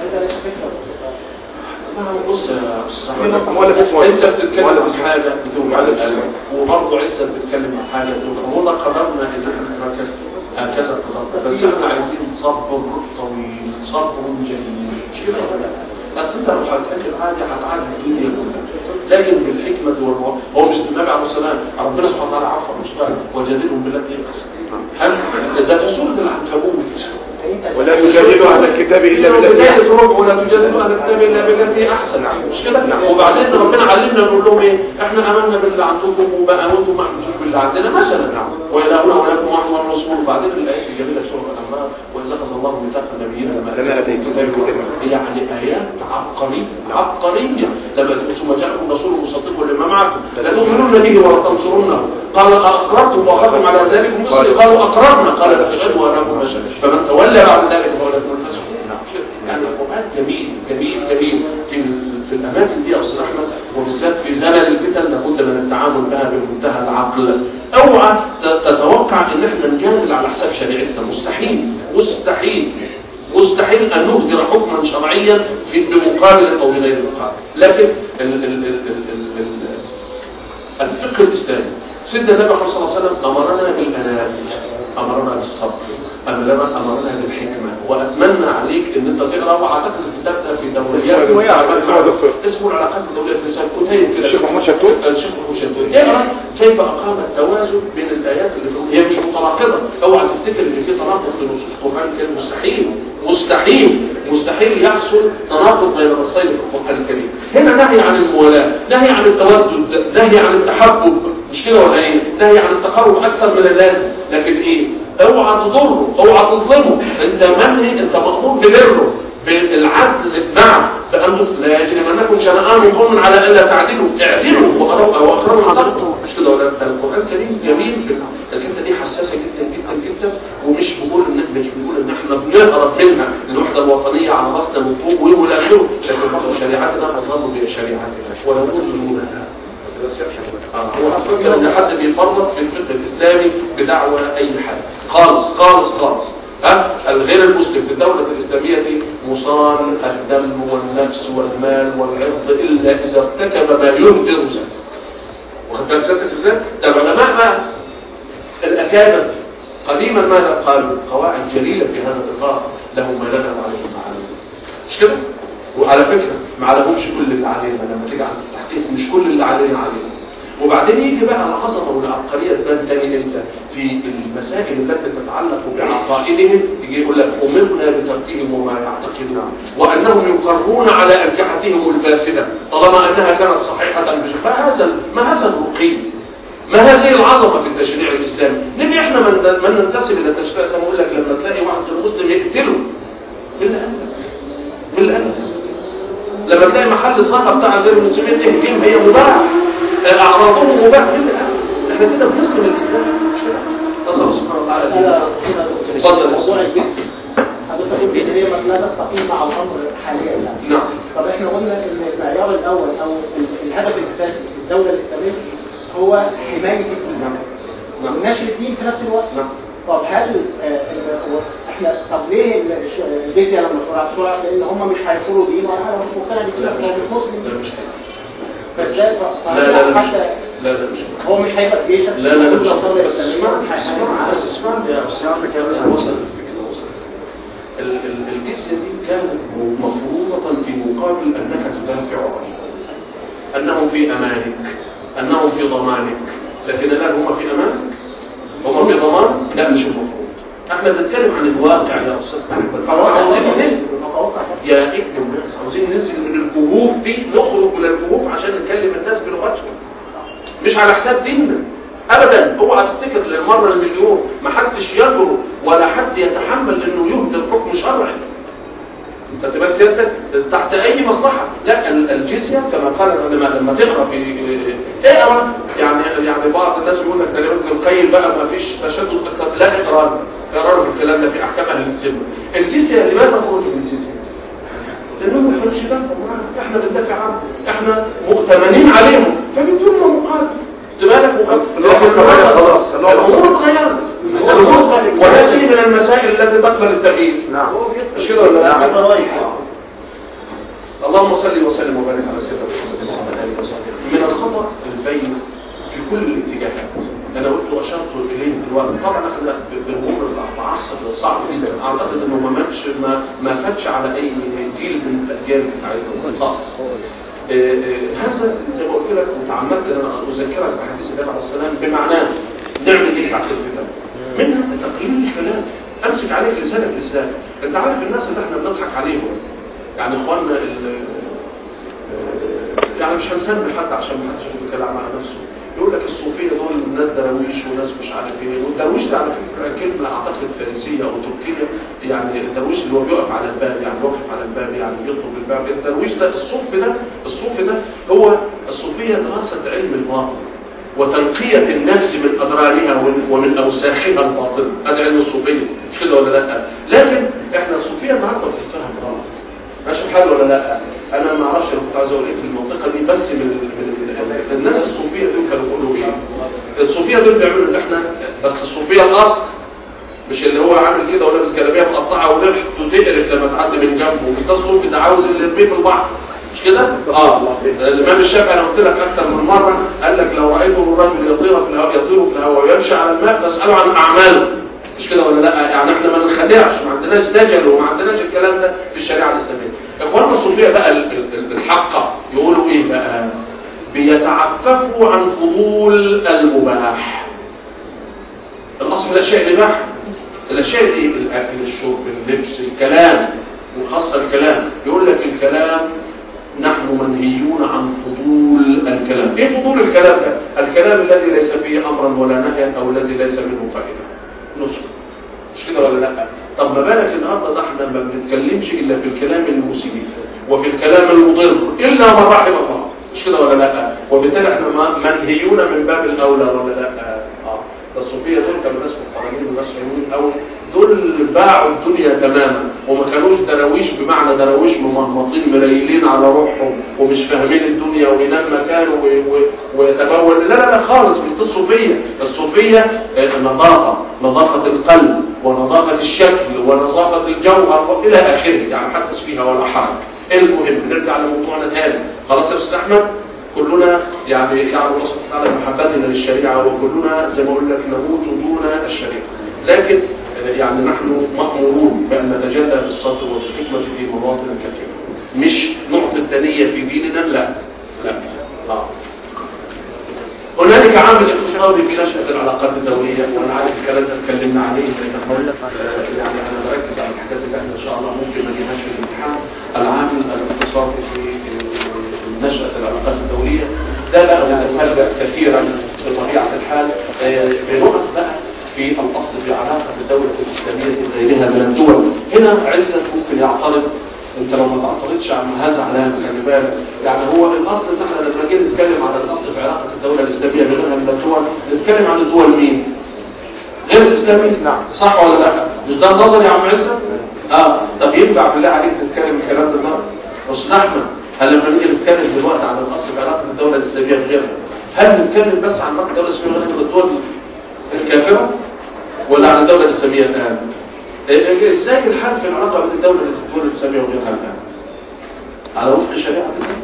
بص يا استاذ ولا اسمه انت بتتكلم عن حاجه بتوجع القلب وبرضه عزت بتتكلم عن حاجه والله قررنا ان احنا نركز هكذا قررنا، بس احنا عايزين صبر طويل صبر جميل مش كده ولا لا؟ بس انت لو هتتكلم عادي هتعادي الدنيا كلها، لكن بالحكمه والموعظه. هو مش النبي عليه الصلاه والسلام ربنا سبحانه وتعالى عفوا مش فاهم وجادلهم بالتي هي احسن. هل ده في سوره العنكبوت ولا تجادلوا اهل الكتاب الا بالتي احسن ولا تجادلوا اهل الكتاب الا بالتي احسن مش كده؟ وبعدين ربنا علمنا نقول لهم ايه؟ احنا امنا باللي عندكم وبقى انتم ما امنتوش باللي عندنا مثلا والهنا ولكم واحد والرسول. وبعدين الايات الجميله في سوره الانبياء واذا اخذ الله ميثاق النبيين لما اتيتكم يعني ايات عبقريه عبقريه لما ثم جاءكم رسول مصدق لما معكم لتؤمنون به ولا تنصرونه قال اقررتم واخذتم على ذلك مسلم قالوا اقررنا قال فاشهدوا وانكم اشهدوا فمن تولى بعد ذلك فاولئك هم الفاسقون. يعني القران جميل جميل جميل في في الاماكن دي يا استاذ احمد، وبالذات في زمن الفتن لابد من التعامل بها بمنتهى العقل. اوعى تتوقع ان احنا نجامل على حساب شريعتنا، مستحيل مستحيل مستحيل ان نهدر حكما شرعيا في بمقابل او بغير مقابل. لكن ال ال ال ال ال ال الفقه الاسلامي سيدنا النبي صلى الله عليه وسلم امرنا بالانات، امرنا بالصبر، امرنا امرنا بالحكمه. واتمنى عليك ان انت تقرا، واعتقد الكتاب ده في دوريات اسمه العلاقات الدوليه في لسان كتيب كده الشيخ محمود شتوت. الشيخ محمود شتوت اقرا كيف اقام التوازن بين الايات اللي هي مش متناقضه. اوعى تفتكر ان في تناقض في نصوص القران الكريم، مستحيل مستحيل مستحيل يحصل تناقض بين نصين في القران الكريم. هنا نهي عن الموالاه، نهي عن التودد، نهي عن التحبب، مش كده ولا ايه؟ نهي عن التقرب اكثر من اللازم. لكن ايه؟ اوعى تضره، اوعى تظلمه، انت منهي، انت مأمور ببره بالعدل معه، بأنه لا يجرمنكم شنآن قوم على الا تعدلوا، اعدلوا واقربوا التقوى. مش كده ولا؟ القرآن الكريم جميل في الحته دي، حساسه جدا جدا جدا، ومش بقول ان مش بنقول ان احنا بنهرب منها الوحده الوطنيه على راسنا من فوق والى اخره، لكن برضه شريعتنا تظل بشريعتنا ولا نظلمونها. هو أفكر ان حد بيفرط في الفقه الاسلامي بدعوى اي حد خالص خالص خالص. ها الغير المسلم في الدولة الاسلامية مصان الدم والنفس والمال والعرض الا اذا ارتكب ما يهدر ذلك. واخد بالك سيادتك ازاي؟ ده العلماء بقى الاكابر قديما ماذا قالوا؟ قواعد جليلة في هذا الاطار، له ما لنا وعليكم ما علينا. مش كده؟ وعلى فكرة ما عليهمش كل اللي علينا، لما تيجي عند التحقيق مش كل اللي علينا علينا. وبعدين يجي بقى العظمه والعبقريه تبان تاني امتى؟ في المسائل التي تتعلق بعقائدهم، يجي يقول لك امرنا بتركهم وما يعتقدون، وانهم يقرون على انكحتهم الفاسده طالما انها كانت صحيحه بشكل. ما هذا ما هذا الرقي؟ ما هذه العظمه في التشريع الاسلامي؟ نبي احنا من من ننتسب الى التشريع زي ما اقول لك، لما تلاقي واحد مسلم يقتله بالله بالله، لما تلاقي محل صحة بتاع غير المسلمين تهجم، هي مباح، اعراضهم مباح. احنا كده بنسلم الاسلام، مش كده؟ نسال سبحانه وتعالى. اتفضل. موضوع البيت حضرتك البيت هي لا تستقيم مع الامر حاليا. نعم. طب احنا قلنا ان المعيار الاول او الهدف الاساسي في الدوله الاسلاميه هو حمايه الدين. نعم. ونشر الدين في نفس الوقت. نعم. طب هل آه احنا طب ليه الجزيه لما شرعت شرعت لان هم مش هيفرضوا دين وانا انا مش مقتنع بكده، هو مش مسلم. مش فازاي لا لا لا حتى لا لا مش هو مش هيبقى في جيشك. لا لا لا بس اسمع بس اسمع يا استاذ كامل. وصل الجزيه دي كانت مفروضه في مقابل انك تدافع عنه، انهم في امانك، انهم في ضمانك. لكن الان هم في امانك، هم في ضمان؟ لا مش المفروض. احنا بنتكلم عن الواقع يا استاذ احمد. يا اكتب الناس عاوزين ننزل من الكهوف دي، نخرج من الكهوف عشان نكلم الناس بلغتهم، مش على حساب ديننا ابدا. اوعى تفتكر للمره المليون ما حدش يجرؤ ولا حد يتحمل انه يهدر حكم شرعي. انت تبقى سيادتك تحت اي مصلحه. لا الجزيه كما قال لما لما تقرا في اقرا يعني يعني بعض الناس يقول لك كلمات القيم بقى ما فيش تشدد. لا اقرا اقرا في الكلام ده في احكام اهل الذمه. الجزيه لماذا خرج من الجزيه؟ لانهم ما كانوش يدافعوا، احنا بندافع عنهم، احنا مؤتمنين عليهم فبيدونا مقابل. بالك مقابل خلاص الامور اتغيرت. وهذه من المسائل التي تقبل التغيير. نعم. اشير ولا لا؟ اللهم صل وسلم وبارك على سيدنا محمد. من الخطأ البين في كل الاتجاهات. انا قلت واشرت اليه دلوقتي. طبعا احنا بالامور العصر صعب جدا، اعتقد انه ما ماتش ما ما فاتش على اي جيل من الاجيال بتاعتهم خاص. هذا زي ما قلت لك وتعمدت ان انا اذكرك بحديث النبي عليه الصلاه والسلام بمعناه نعمل ايه ساعه الفتن؟ منها تقليل الكلام، امسك عليك لسانك لسانك. انت عارف الناس اللي احنا بنضحك عليهم يعني اخواننا يعني مش هنسمي حد عشان ما حدش يقول كلام على نفسه، يقول لك الصوفيه دول الناس درويش وناس مش عارف ايه. والدرويش ده على فكره كلمه اعتقد فارسيه او تركيه، يعني الدرويش اللي هو بيقف على الباب، يعني واقف على الباب يعني بيطلب الباب. الدرويش ده الصوف ده الصوف ده هو الصوفيه دراسه علم الباطن وتنقيه النفس من اضرارها ومن اوساخها الباطنه. هذا علم الصوفيه، مش كده ولا لا؟ لكن احنا الصوفيه النهارده بتفهم غلط، ماشي الحال ولا لا؟ انا ما اعرفش انا كنت عايز اقول ايه في المنطقه دي، بس من, من الناس الصوفيه دول كانوا بيقولوا ايه؟ الصوفيه دول بيعملوا اللي احنا، بس الصوفيه الاصل مش اللي هو عامل كده ولا بالجلابيه مقطعه وريحته تقرف لما تعدي من جنبه، مش ده الصوفي ده عاوز اللي يرميه في البحر مش كده؟ اه الامام الشافعي انا قلت لك اكثر من مره قال لك لو رايته الرجل يطير في الهواء يطير في الهواء ويمشي على الماء فاساله عن اعماله مش كده ولا لا؟ يعني احنا ما ننخدعش، ما عندناش دجل وما عندناش الكلام ده في الشريعه الاسلاميه. اخواننا الصوفيه بقى الحقه يقولوا ايه بقى؟ بيتعففوا عن فضول المباح. الاصل الاشياء الاباحه، الاشياء ايه؟ الاكل الشرب اللبس الكلام، وخاصه الكلام يقول لك الكلام نحن منهيون عن فضول الكلام. ايه فضول الكلام ده؟ الكلام الذي ليس فيه امرا ولا نهيا او الذي ليس منه فائده نسكت مش كده ولا لا؟ طب ما بالك النهارده ده احنا ما بنتكلمش الا في الكلام المسيء وفي الكلام المضر الا من رحم الله مش كده ولا لا؟ وبالتالي احنا منهيون من باب الاولى ولا لا؟ اه الصوفيه دول كانوا ناس محترمين وناس حلوين قوي، دول باعوا الدنيا تماما وما كانوش دراويش بمعنى دراويش ممهمطين مريلين على روحهم ومش فاهمين الدنيا وينام مكانه ويتبول، لا لا لا خالص. مش الصوفيه، الصوفيه نظافه، نظافه القلب ونظافه الشكل ونظافه الجوهر والى اخره، يعني حدث فيها ولا حرج. المهم نرجع لموضوعنا تاني. خلاص يا استاذ احمد، كلنا يعني يعلم الله سبحانه وتعالى محبتنا للشريعه وكلنا زي ما اقول لك نموت دون الشريعه، لكن يعني نحن مأمورون بأن نتجادل في الصدر والحكمة في مواطن كثيرة، مش نعطي الثانية في ديننا، لا لا آه. هنالك عامل اقتصادي في نشأة العلاقات الدولية، وانا عارف الكلام ده اتكلمنا عليه يعني انا بركز على الحاجات اللي احنا ان شاء الله ممكن ما نجيبهاش في الامتحان. العامل الاقتصادي في نشأة العلاقات الدولية ده بقى متفرع كثيرا بطبيعة الحال بنقط بقى في الأصل في علاقة الدولة الإسلامية بغيرها من الدول. هنا عزة ممكن يعترض، انت لو ما تعترضش عن هذا علامة خلي بالك، يعني هو الأصل ان احنا لما نيجي نتكلم عن الأصل في علاقة الدولة الإسلامية بغيرها من الدول نتكلم عن الدول مين؟ غير الإسلامية، نعم صح ولا لا؟ مش ده النظر يا عم عزة؟ اه طب ينفع بالله عليك نتكلم الكلام ده النهارده؟ أستاذ أحمد، هل لما نيجي نتكلم دلوقتي عن الأصل في علاقة الدولة الإسلامية بغيرها هل نتكلم بس عن علاقة الدولة الإسلامية بغير الدول الكافرة ولا عن الدولة الإسلامية الآن؟ ازاي الحال في العلاقة بين الدولة الإسلامية وغيرها الآن؟ على وفق شريعة الله؟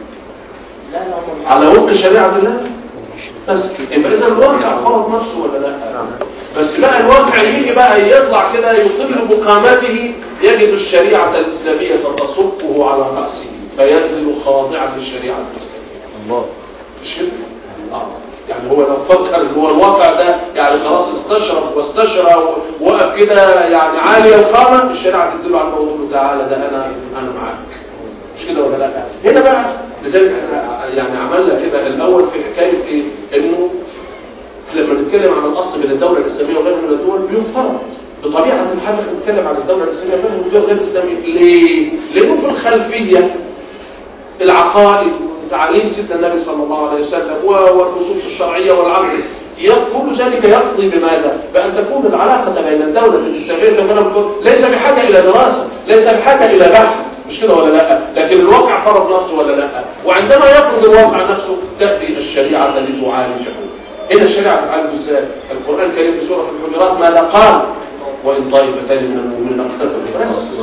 على وفق شريعة الله؟ بس يبقى إذا الواقع فرض نفسه ولا لا؟ بس بقى الواقع يجي بقى يطلع كده يطل بقامته يجد الشريعة الإسلامية تصبه على رأسه فينزل خاضعا للشريعة الإسلامية. الله مش كده؟ آه. يعني هو لو فكر هو الواقع ده يعني خلاص استشرف واستشرى ووقف كده يعني عالية القامة، الشريعة تدل على الموضوع تعالى ده أنا أنا معاك مش كده ولا لا؟ هنا بقى لذلك احنا يعني عملنا كده الأول في حكاية إيه؟ إنه لما نتكلم عن الأصل بين الدولة الإسلامية وغيرها من الدول بيفترض بطبيعة الحال احنا نتكلم عن الدولة الإسلامية وغيرها من الدول غير الإسلامية. ليه؟ لأنه في الخلفية العقائد تعاليم سيدنا النبي صلى الله عليه وسلم والنصوص الشرعية والعقل كل ذلك يقضي بماذا؟ بأن تكون العلاقة بين الدولة الإسلامية ليس بحاجة إلى دراسة، ليس بحاجة إلى بحث مش كده ولا لا؟ لكن الواقع فرض نفسه ولا لا؟ وعندما يفرض الواقع نفسه تأتي الشريعة لتعالجه. هنا الشريعة تعالج ازاي؟ القرآن الكريم في سورة الحجرات ماذا قال؟ وإن طائفتان من المؤمنين اقتتلوا بس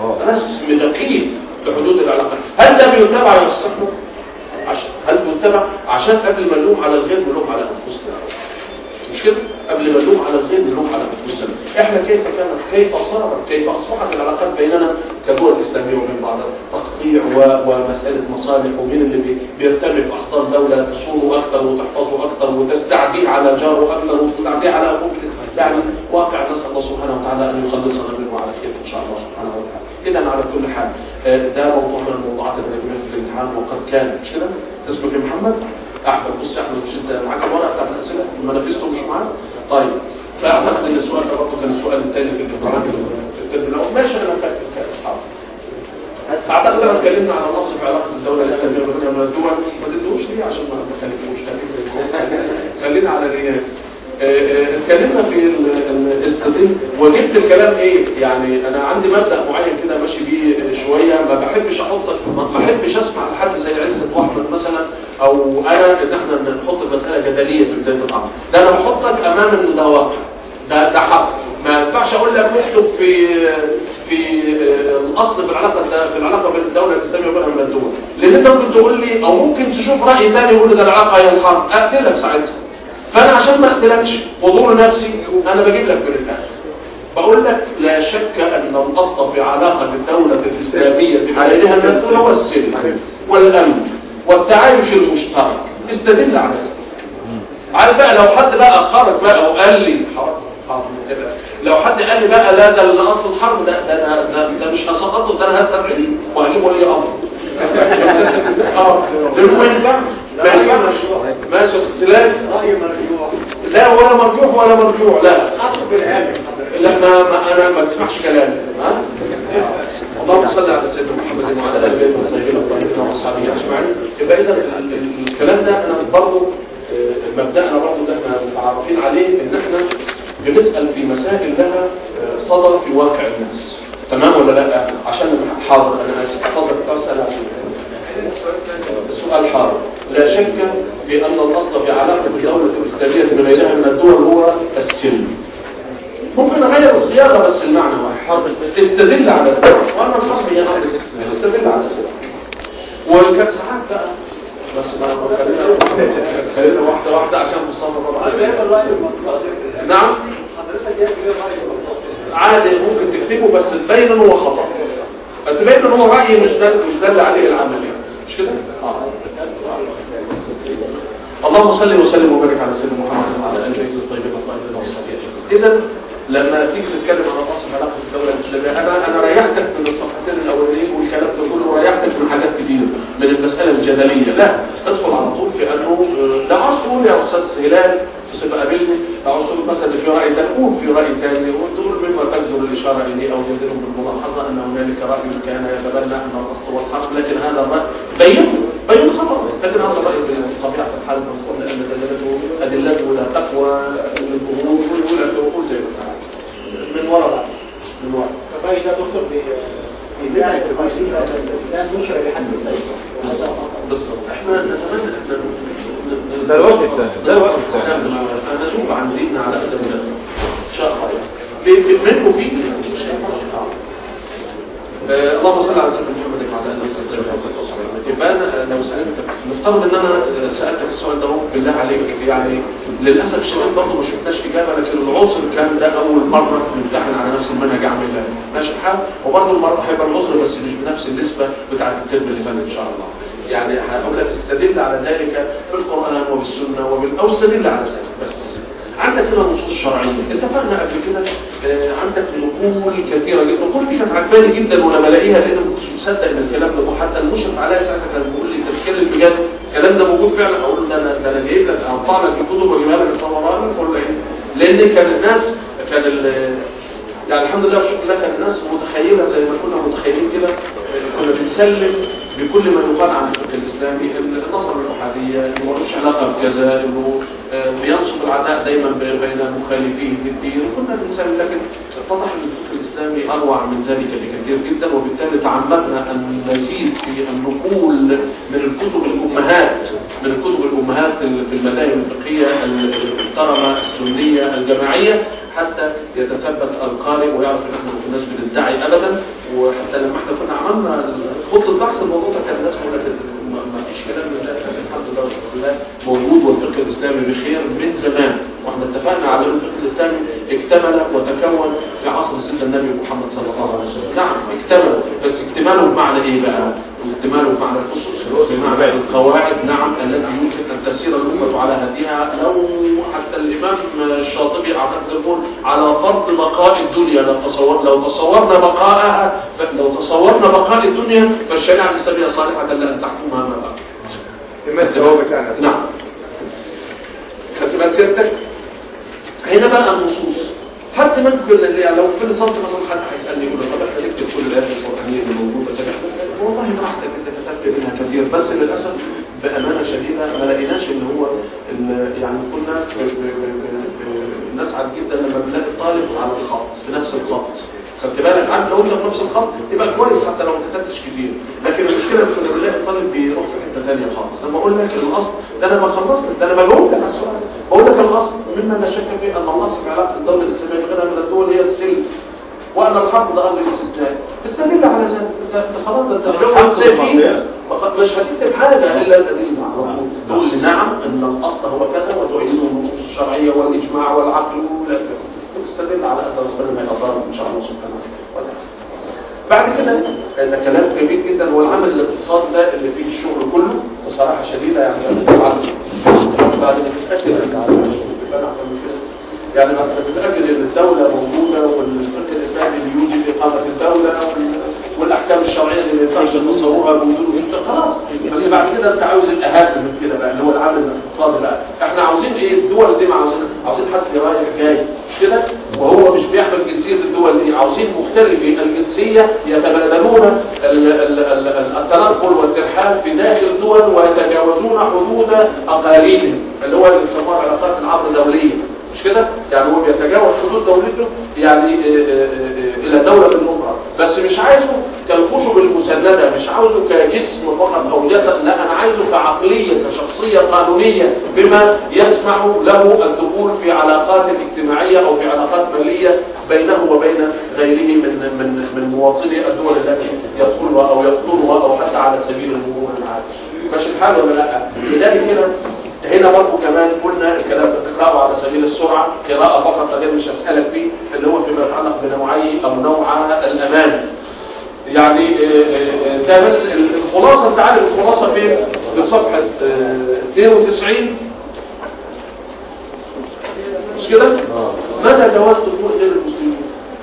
رسم دقيق لحدود العلاقة. هل ده بيتبع يصحه؟ عشان هل بيتبع عشان قبل ما نلوم على الغير نلوم على انفسنا مش كده؟ قبل ما نلوم على الغير نلوم على انفسنا. احنا كيف كانت كيف صارت كيف اصبحت العلاقات بيننا كدول اسلاميه وبين بعضها تقطيع ومساله مصالح ومين اللي بيرتمي في احضان دوله تصونه اكثر وتحفظه اكثر وتستعديه على جاره اكثر وتستعديه على ابوه. يعني واقع نسال الله سبحانه وتعالى ان يخلصنا منه على خير ان شاء الله سبحانه وتعالى. إذا على كل حال ده موضوع من الموضوعات اللي جبناها في الامتحان وقد كان مش كده؟ اسمك يا محمد؟ أحمد بص يا أحمد مش أنت معاك الورقة بتاعت الأسئلة؟ المنافسته مش معاك؟ طيب فأعتقد إن السؤال ده برضه كان السؤال الثاني في الامتحان في الترم الأول. ماشي أنا فاكر كده حاضر. أعتقد أنا اتكلمنا على نص في علاقة الدولة الإسلامية وغيرها من الدول ما تدوش ليه عشان ما نخالفوش خلينا على الرياض. اتكلمنا في الاستدلال وجبت الكلام ايه يعني. انا عندي مبدأ معين كده ماشي بيه شوية، ما بحبش احطك ما بحبش اسمع لحد زي عزت واحمد مثلا او انا ان احنا نحط المسألة جدلية في بداية الامر. ده انا بحطك امام ان ده واقع، ده ده حق. ما ينفعش اقول لك اكتب في في الاصل في العلاقه في العلاقه بين الدوله الاسلاميه وبين الدول، لان انت ممكن تقول لي او ممكن تشوف راي ثاني يقول ده العلاقه هي الحرب، اقتلك ساعتها. فانا عشان ما اقتلكش وضر نفسي انا بجيب لك من الاخر بقول لك لا شك ان الاصل في علاقه الدوله الاسلاميه بغيرها الناس هو السلم والامن والتعايش المشترك. استدل على ذلك. عارف بقى لو حد بقى خرج بقى وقال لي حرب حرب لو حد قال لي بقى لا ده اللي اصل الحرب ده ده انا ده, ده مش هسقطه، ده انا هستبعده وهجيب ولي امر. اه ده ما ينفع ما ينفعش ماشي استسلام راي مرجوع لا ولا مرجوع ولا مرجوع لا اصل بالعلم لا ما انا ما تسمعش كلامي ها. اللهم صل على سيدنا محمد وعلى اله وصحبه الطيبين واصحابه اجمعين. يبقى اذا الكلام ده انا برضه مبدأنا برضه اللي احنا متعرفين عليه ان احنا بنسأل في مسائل لها صدى في واقع الناس. تمام ولا لا؟ عشان حاضر انا اسف اتفضل تسأل عشان السؤال حاضر. لا شك في ان الاصل في علاقة الدولة الاسلامية بغيرها من الدول هو السلم. ممكن اغير الصياغة بس المعنى واحد. استدل على الدول وانا الخاص هي امر الاستدلال. استدل على السلم. وكانت ساعات بقى بس ما خلينا واحدة واحدة عشان مصطفى طبعا. نعم عادي ممكن تكتبه بس تبين ان هو خطأ، تبين ان هو رأي مش دل مش دل عليه العمل يعني. مش كده؟ اه اللهم صل وسلم وبارك على سيدنا محمد وعلى اله الطيبين الطاهرين وصحبه. اذا لما تيجي تتكلم عن اصل علاقه الدوله الاسلاميه انا انا ريحتك من الصفحتين الاولانيين والكلام ده كله، وريحتك من حاجات كتير من المساله الجدليه. لا ادخل على طول في انه لا عاوز تقول يا استاذ هلال تبقى قابلني، لو عاوز تقول مثلا في راي ثاني قول في راي ثاني وتقول مما تقدر الاشاره اليه او تدلهم بالملاحظه ان هنالك راي كان يتبنى ان الاصل والحق، لكن هذا الراي بينه بين خطا، لكن هذا الراي بطبيعه الحال مذكور لان دلالته ادلته لا تقوى للامور والعقول زي ما من وراء من وراء. فباقي ده دكتور بيزعل التفاصيل الناس مش لحد السيطره بالظبط. احنا نتمنى احنا ده الوقت الثاني ده الوقت الثاني انا اشوف عن ديننا على قدم الله ان شاء الله منه فيه. اللهم صل على سيدنا محمد وعلى اله وصحبه. يبقى انا لو سالتك نفترض ان انا سالتك السؤال ده بالله عليك يعني للاسف الشديد برضه ما شفناش اجابه، لكن العنصر كان ده اول مره نمتحن على نفس المنهج اعمل ماشي الحال، وبرضه المره هيبقى العذر بس مش بنفس النسبه بتاعه الترم اللي فات ان شاء الله. يعني هقول لك استدل على ذلك بالقران وبالسنه وبال او استدل على ذلك بس. عندك هنا نصوص شرعيه اتفقنا قبل كده. آه عندك نقول كثيره جدا، النقول دي كانت عجباني جدا وانا بلاقيها لان ما كنتش مصدق ان الكلام ده، وحتى المشرف عليا ساعتها كان بيقول لي انت بتتكلم بجد الكلام ده موجود فعلا؟ اقول ده انا ده انا جايب لك اقطع لك الكتب واجيبها لك اصورها لك ولا ايه؟ لان كان الناس كان يعني الحمد لله والشكر لله كان الناس متخيله زي ما كنا متخيلين كده، كنا بنسلم بكل ما يقال عن الفقه الاسلامي، النظره الاحاديه، انه ملوش علاقه بكذا، انه بينصب العداء دايما بين مخالفيه في الدين، كنا بنسلم. لكن اتضح ان الفقه الاسلامي اروع من ذلك بكثير جدا، وبالتالي تعمدنا ان نزيد في النقول من الكتب الامهات من الكتب الامهات في المذاهب الفقهيه المحترمه السنيه الجماعيه، حتى يتثبت القارئ ويعرف ان احنا ما كناش بندعي ابدا. وحتى لما احنا كنا عملنا خطه بحث الموضوع ده كان الناس بتقول لك ما فيش كلام من ده، الحمد لله والشكر لله موجود، والفقه الاسلامي بخير من زمان، واحنا اتفقنا على ان الفقه الاسلامي اكتمل وتكون في عصر سيدنا النبي محمد صلى الله عليه وسلم. نعم اكتمل، بس اكتماله بمعنى ايه بقى؟ اكتماله بمعنى الخصوص، بمعنى القواعد نعم التي يمكن ان تسير الامه على هديها. لو حتى الامام الشاطبي اعتقد يقول على فرض بقاء الدنيا، لو تصور لو تصورنا بقاءها لو تصورنا بقاء الدنيا فالشريعه الاسلاميه صالحه لان تحكمها ما بقى. نعم خدت سيادتك. هنا بقى النصوص حتى من كل اللي يعني لو في لصنص مثلا حد هيسالني يقول طب احنا نكتب كل الايات القرانيه اللي موجوده كده، والله براحتك اذا كتبت منها كثير، بس للاسف بامانه شديده ما لقيناش ان هو إن يعني كنا بنسعد جدا لما بنلاقي الطالب على الخط في نفس الخط. خدت بالك عنه لو انت في نفس الخط يبقى كويس حتى لو ما كتبتش كتير، لكن المشكله ان بنلاقي الطالب بيروح في حته ثانيه خالص. لما اقول لك الاصل ده انا ما خلصت، ده انا بجاوب لك على السؤال، بقول لك الاصل مما لا شك فيه ان الاصل في علاقه الدوله الاسلاميه غيرها من الدول هي السلم، وان الحرب ده امر استثنائي. استدل على ذلك. انت خلاص انت مش هتكتب حاجه الا الادله على طول، تقول لي نعم ان الاصل هو كذا وتعينه النصوص الشرعيه والاجماع والعقل ولا تستدل على ان ربنا ما يقدر ان شاء الله سبحانه وتعالى. بعد كده ده كلام جميل جدا. هو العمل الاقتصادي ده اللي فيه الشغل كله بصراحه شديده، يعني طبعا بعد ما تتاكد يعني بعد ما تتاكد ان الدوله موجوده والفقه الاسلامي بيوجب اقامه الدوله والاحكام الشرعيه اللي ما ينفعش نصوروها بوجود انت خلاص. بس بعد كده انت عاوز الاهم من كده بقى اللي هو العمل الاقتصادي بقى. احنا عاوزين ايه الدول دي؟ ما عاوزين عاوزين حد رايح جاي مش كده وهو مش بيحمل جنسيه الدول دي. عاوزين مختلفي الجنسيه يتبادلون التنقل والترحال في داخل دول ويتجاوزون حدود اقاليمهم اللي هو اللي بيسموها علاقات العقد الدوليه مش كده؟ يعني هو بيتجاوز حدود دولته يعني الى دولة اخرى، بس مش عايزه كالخشب المسندة، مش عاوزه كجسم فقط او جسد، لا انا عايزه كعقلية كشخصية قانونية بما يسمح له الدخول في علاقات اجتماعية او في علاقات مالية بينه وبين غيره من من من مواطني الدول التي يدخلها او يقطنها او حتى على سبيل المرور العادي. ماشي الحال ولا لا؟ لذلك كده هنا برضه كمان قلنا الكلام ده تقرأه على سبيل السرعة قراءة فقط، فده مش هسألك فيه اللي هو فيما يتعلق بنوعي أو نوع الأمان. يعني ده بس الخلاصة. انت عارف الخلاصة فين؟ في صفحة اثنين وتسعين مش كده؟ ماذا جواز دخول غير المسلمين؟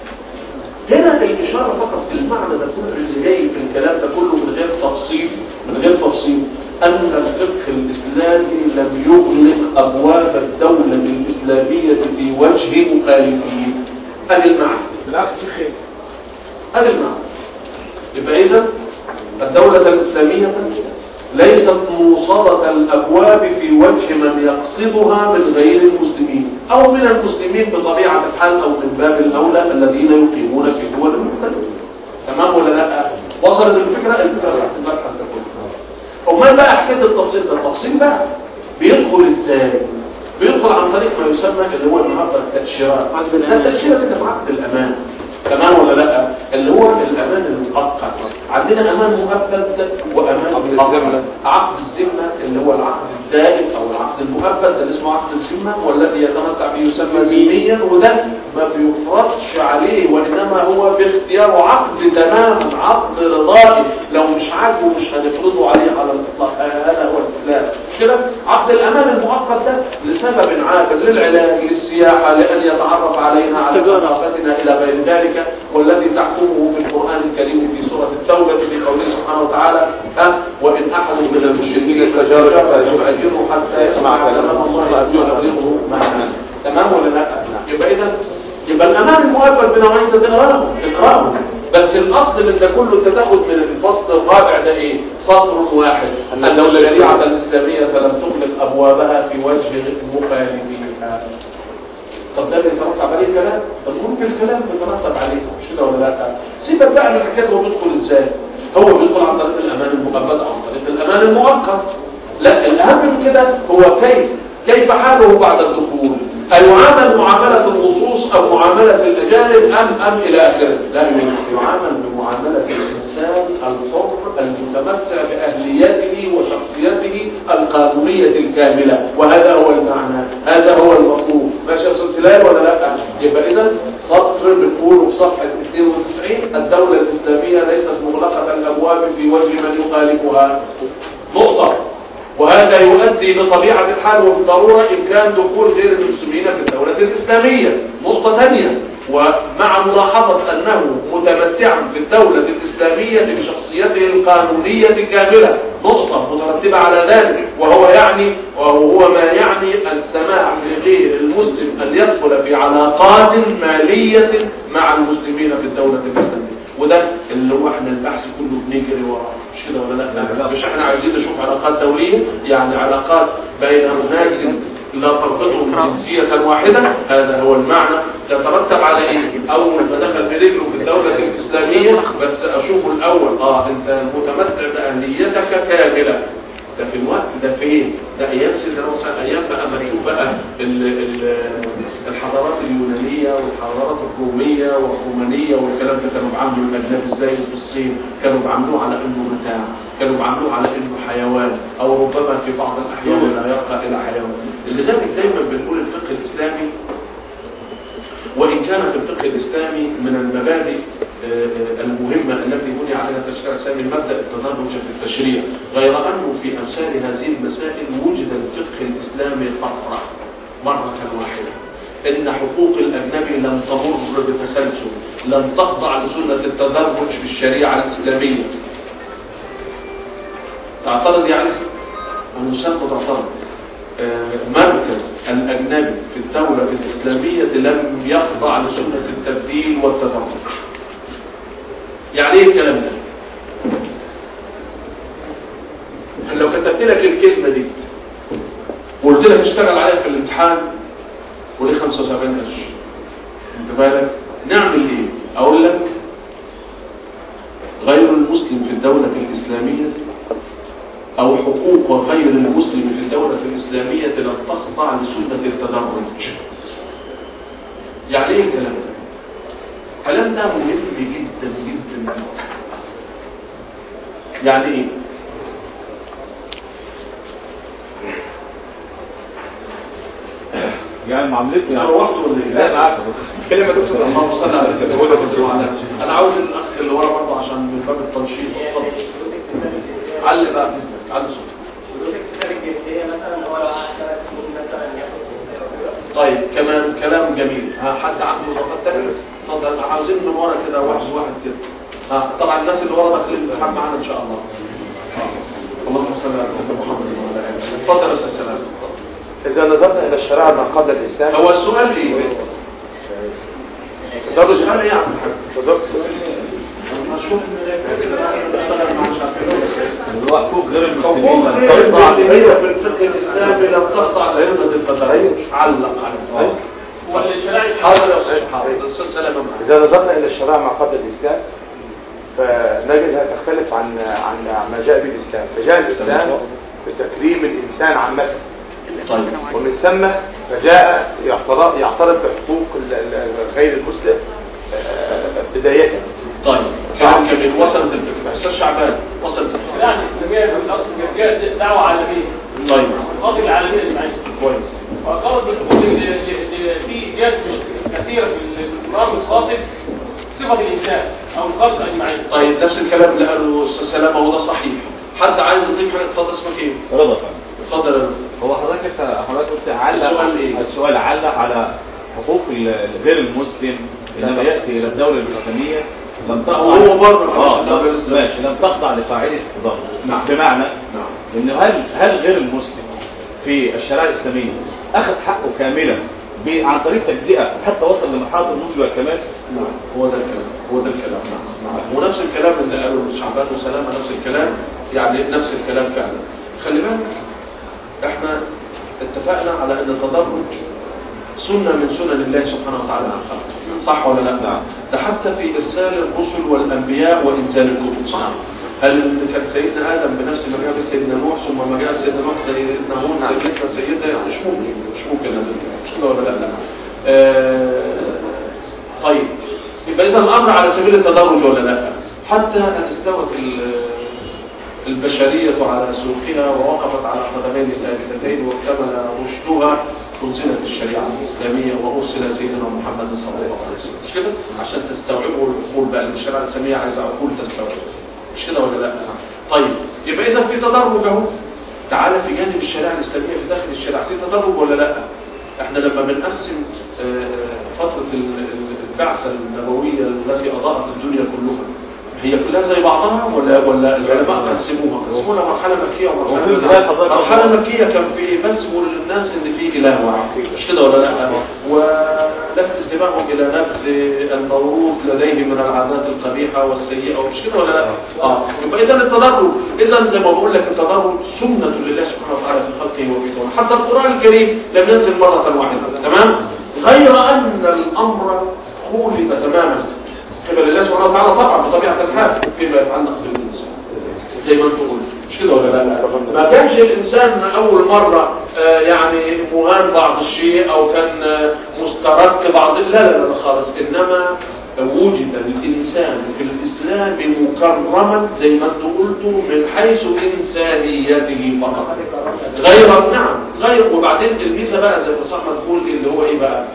هنا الإشارة فقط المعنى ده كله اللي جاي في الكلام ده كله من غير تفصيل من غير تفصيل أن الفقه الإسلامي لم يغلق أبواب الدولة الإسلامية في وجه مخالفين. هذا المعنى. بالعكس خير. هذا المعنى. يبقى إذن الدولة الإسلامية ليست موصلة الأبواب في وجه من يقصدها من غير المسلمين أو من المسلمين بطبيعة الحال أو من باب الأولى الذين يقيمون في دول مختلفة. تمام ولا لا؟ وصلت الفكرة؟ الفكرة تحت المبحث ده كله. أمال بقى حكاية التفصيل ده، التفصيل بقى بيدخل إزاي؟ بيدخل عن طريق ما يسمى اللي هو النهارده التأشيرات. التأشيرة كده في عقد الأمان. تمام ولا لا؟ اللي هو الأمان المؤقت. عندنا أمان مؤبد وأمان مؤقت. عقد الذمة اللي هو العقد الدائم أو العقد المؤبد اللي اسمه عقد الذمة والذي يتمتع به يسمى ذميا، وده ما بيفرضش عليه وإنما هو باختياره عقد تماما، عقد رضائي، لو مش عاجبه مش هنفرضه عليه على الإطلاق. هذا هو الإسلام مش كده؟ عقد الأمان المؤقت ده لسبب عاقل، للعلاج، للسياحة، لأن يتعرف علينا على ثقافتنا إلى غير ذلك، والذي تحكمه في القرآن الكريم في سورة التوبة في قوله سبحانه وتعالى ها وإن أحد من المشركين استجارك فأجره حتى يسمع كلام الله يبلغه معنا. تمام ولا لا؟ يبقى إذا يبقى الأمان المؤبد بنوعين تقرأه تقرأه بس الأصل من ده كله انت تاخد من الفصل الرابع ده إيه؟ سطر واحد أن الشريعة الإسلامية فلم تغلق أبوابها في وجه مخالفيها. طب ده بيترتب عليه كلام؟ طب ممكن الكلام بيترتب عليه مش كده ولا لا؟ سيبك بقى من الحكايه. هو بيدخل ازاي؟ هو بيدخل عن طريق الامان المؤبد او عن طريق الامان المؤقت. لا الاهم من كده هو كيف كيف حاله بعد الدخول؟ أيعامل معاملة النصوص أو معاملة الأجانب أم أم إلى آخره؟ لا، يعامل بمعاملة الإنسان الحر المتمتع بأهليته وشخصيته القانونية الكاملة، وهذا هو المعنى، هذا هو المطلوب. ماشي يا سلسلة ولا لا؟ يبقى إذا سطر بتقوله في صفحة اثنين وتسعين الدولة الإسلامية ليست مغلقة الأبواب في وجه من يخالفها. نقطة. وهذا يؤدي بطبيعة الحال وبالضرورة إمكان دخول غير المسلمين في الدولة الإسلامية. نقطة ثانية، ومع ملاحظة أنه متمتع في الدولة الإسلامية بشخصيته القانونية كاملة. نقطة مترتبة على ذلك، وهو يعني وهو ما يعني السماح لغير المسلم أن يدخل في علاقات مالية مع المسلمين في الدولة الإسلامية. وده اللي هو احنا البحث كله بنجري وراه مش كده ولا لا؟ مش احنا عايزين نشوف علاقات دولية، يعني علاقات بين أناس لا تربطهم جنسية واحدة. هذا هو المعنى. يترتب على ايه؟ اول ما دخل برجله في الدولة الاسلامية بس اشوفه الاول اه انت متمتع باهليتك كاملة. ده في الوقت ده فين؟ ده ايام سيدنا موسى، ايام بقى ما تشوف بقى ال ال الحضارات اليونانيه والحضارات الروميه والرومانيه والكلام ده كانوا بيعاملوا الاجنبي ازاي في الصين، كانوا بيعاملوه على انه متاع، كانوا بيعاملوه على انه حيوان او ربما في بعض الاحيان لا يرقى الى حيوان. لذلك دايما بنقول الفقه الاسلامي وإن كان في الفقه الإسلامي من المبادئ المهمة التي بني عليها التشريع الإسلامي مبدأ التدرج في التشريع، غير أنه في أمثال هذه المسائل وجد الفقه الإسلامي طفرة مرة واحدة. إن حقوق الأجنبي لم تمر بتسلسل، لم تخضع لسنة التدرج في الشريعة الإسلامية. تعترض يا عزيزي؟ أنا مش تعترض. مركز الأجنبي في الدولة الإسلامية لم يخضع لسنة التبديل والتدرج. يعني ايه الكلام ده؟ لو كتبت لك الكلمة دي وقلت لك اشتغل عليها في الامتحان وليه خمسة وسبعين قرش، انت بالك نعمل ايه؟ اقول لك غير المسلم في الدولة الإسلامية أو حقوق غير المسلم في الدولة الإسلامية لن تخضع لسنة التدرج. يعني إيه الكلام ده؟ الكلام ده مهم جدا جدا. يعني إيه؟ يعني معاملته يعني روحته ولا إيه؟ لا معاك كلمة دكتور اللهم صل على سيدنا محمد. أنا عاوز الأخ اللي ورا برضه عشان من باب التنشيط. اتفضل. علق بقى بإذنك، علق صوتك. طيب كمان كلام جميل. ها حد عنده اضافات ثانيه؟ اتفضل. عاوزين من ورا كده واحد واحد كده. ها طبعا الناس اللي ورا داخلين الامتحان معانا ان شاء الله. اللهم صل على سيدنا محمد وعلى اله وصحبه. اتفضل يا استاذ سلام. إذا نظرنا إلى الشريعة ما قبل الإسلام هو السؤال ايه؟ ده السؤال ايه يا عم الحاج؟ هشوف هو حقوق غير المسلمين حقوق غير المسلمين في الفقه الاسلامي لم تخضع لسنة التدرج. علق على الصواب. حاضر يا استاذ سلام. إذا نظرنا إلى الشريعة ما قبل الإسلام فنجدها تختلف عن عن ما جاء به الإسلام. فجاء الإسلام بتكريم الإنسان عامة، طيب. ومن ثم فجاء يعترض يعترض بحقوق غير المسلم بداية. طيب كلام جميل. وصلت الفكرة. استاذ شعبان وصلت يعني الاسلاميه بالاصل جاءت دعوه عالميه. طيب قاضي العالمين اجمعين. كويس. وقالت بالحقوق اللي في جهات كثيره في القران الخاطب صفه الانسان او الخلق اجمعين. طيب نفس الكلام اللي قاله استاذ سلامه وده صحيح. حد عايز يضيف حاجه؟ اتفضل. اسمك ايه؟ رضا. اتفضل. هو حضرتك حضرتك قلت علق السؤال ايه؟ السؤال علق على حقوق غير المسلم لما ياتي الى الدوله الاسلاميه لم تخضع هو برضه اه ماشي لم تخضع لقاعده التضرر. نعم. بمعنى نعم. ان هل هل غير المسلم في الشريعه الاسلاميه اخذ حقه كاملا عن طريق تجزئه حتى وصل لمرحله النضج والكمال؟ نعم. هو ده الكلام. هو ده الكلام. نعم. نعم. ونفس الكلام اللي قاله شعبان وسلامه نفس الكلام، يعني نفس الكلام فعلا. خلي بالك احنا اتفقنا على ان التدرج سنة من سنن الله سبحانه وتعالى على الخلق، صح ولا لا؟ نعم. ده حتى في ارسال الرسل والانبياء وانزال الكتب، صح؟ هل كان سيدنا ادم بنفس ما جاء سيدنا نوح ثم ما جاء سيدنا نوح سيدنا هود سيدنا سيدنا مش ممكن مش ممكن مش كده ولا لا؟ آه طيب يبقى اذا الامر على سبيل التدرج ولا لا؟ حتى ان استوت البشرية على سوقها ووقفت على قدمين ثابتتين واكتمل رشدها أنزلت الشريعة الإسلامية وأرسل سيدنا محمد صلى الله عليه وسلم. مش كده؟ عشان تستوعبوا العقول بقى الشريعة الإسلامية عايزة عقول تستوعب. مش كده ولا لا؟ طيب يبقى إذا في تدرج أهو. تعالى في جانب الشريعة الإسلامية في داخل الشريعة في تدرج ولا لا؟ احنا لما بنقسم فترة البعثة النبوية التي أضاءت الدنيا كلها هي كلها زي بعضها ولا ولا العلماء قسموها قسموها مرحله مكيه ومرحله وفي مثال حضرتك- مرحله مكيه كان في بسموا للناس ان في اله واحد مش كده ولا لا ولفت انتباههم الى نبذ الموروث لديه من العادات القبيحه والسيئه ومش كده ولا لا اه يبقى اذا التدرج اذا زي ما بقول لك التدرج سنه لله سبحانه وتعالى في خلقه وفي حتى القران الكريم لم ينزل مره واحده تمام غير ان الامر خولف تماما قبل الله سبحانه وتعالى طبعا بطبيعه الحال فيما يتعلق بالانسان زي ما انت قلت مش كده ولا لا ما كانش الانسان اول مره آه يعني مهان بعض الشيء او كان آه مسترك بعض لا لا لا خالص انما وجد الانسان في الاسلام مكرما زي ما انت قلت من حيث انسانيته فقط غير نعم غير وبعدين الميزه بقى زي ما صاحب تقول اللي هو ايه بقى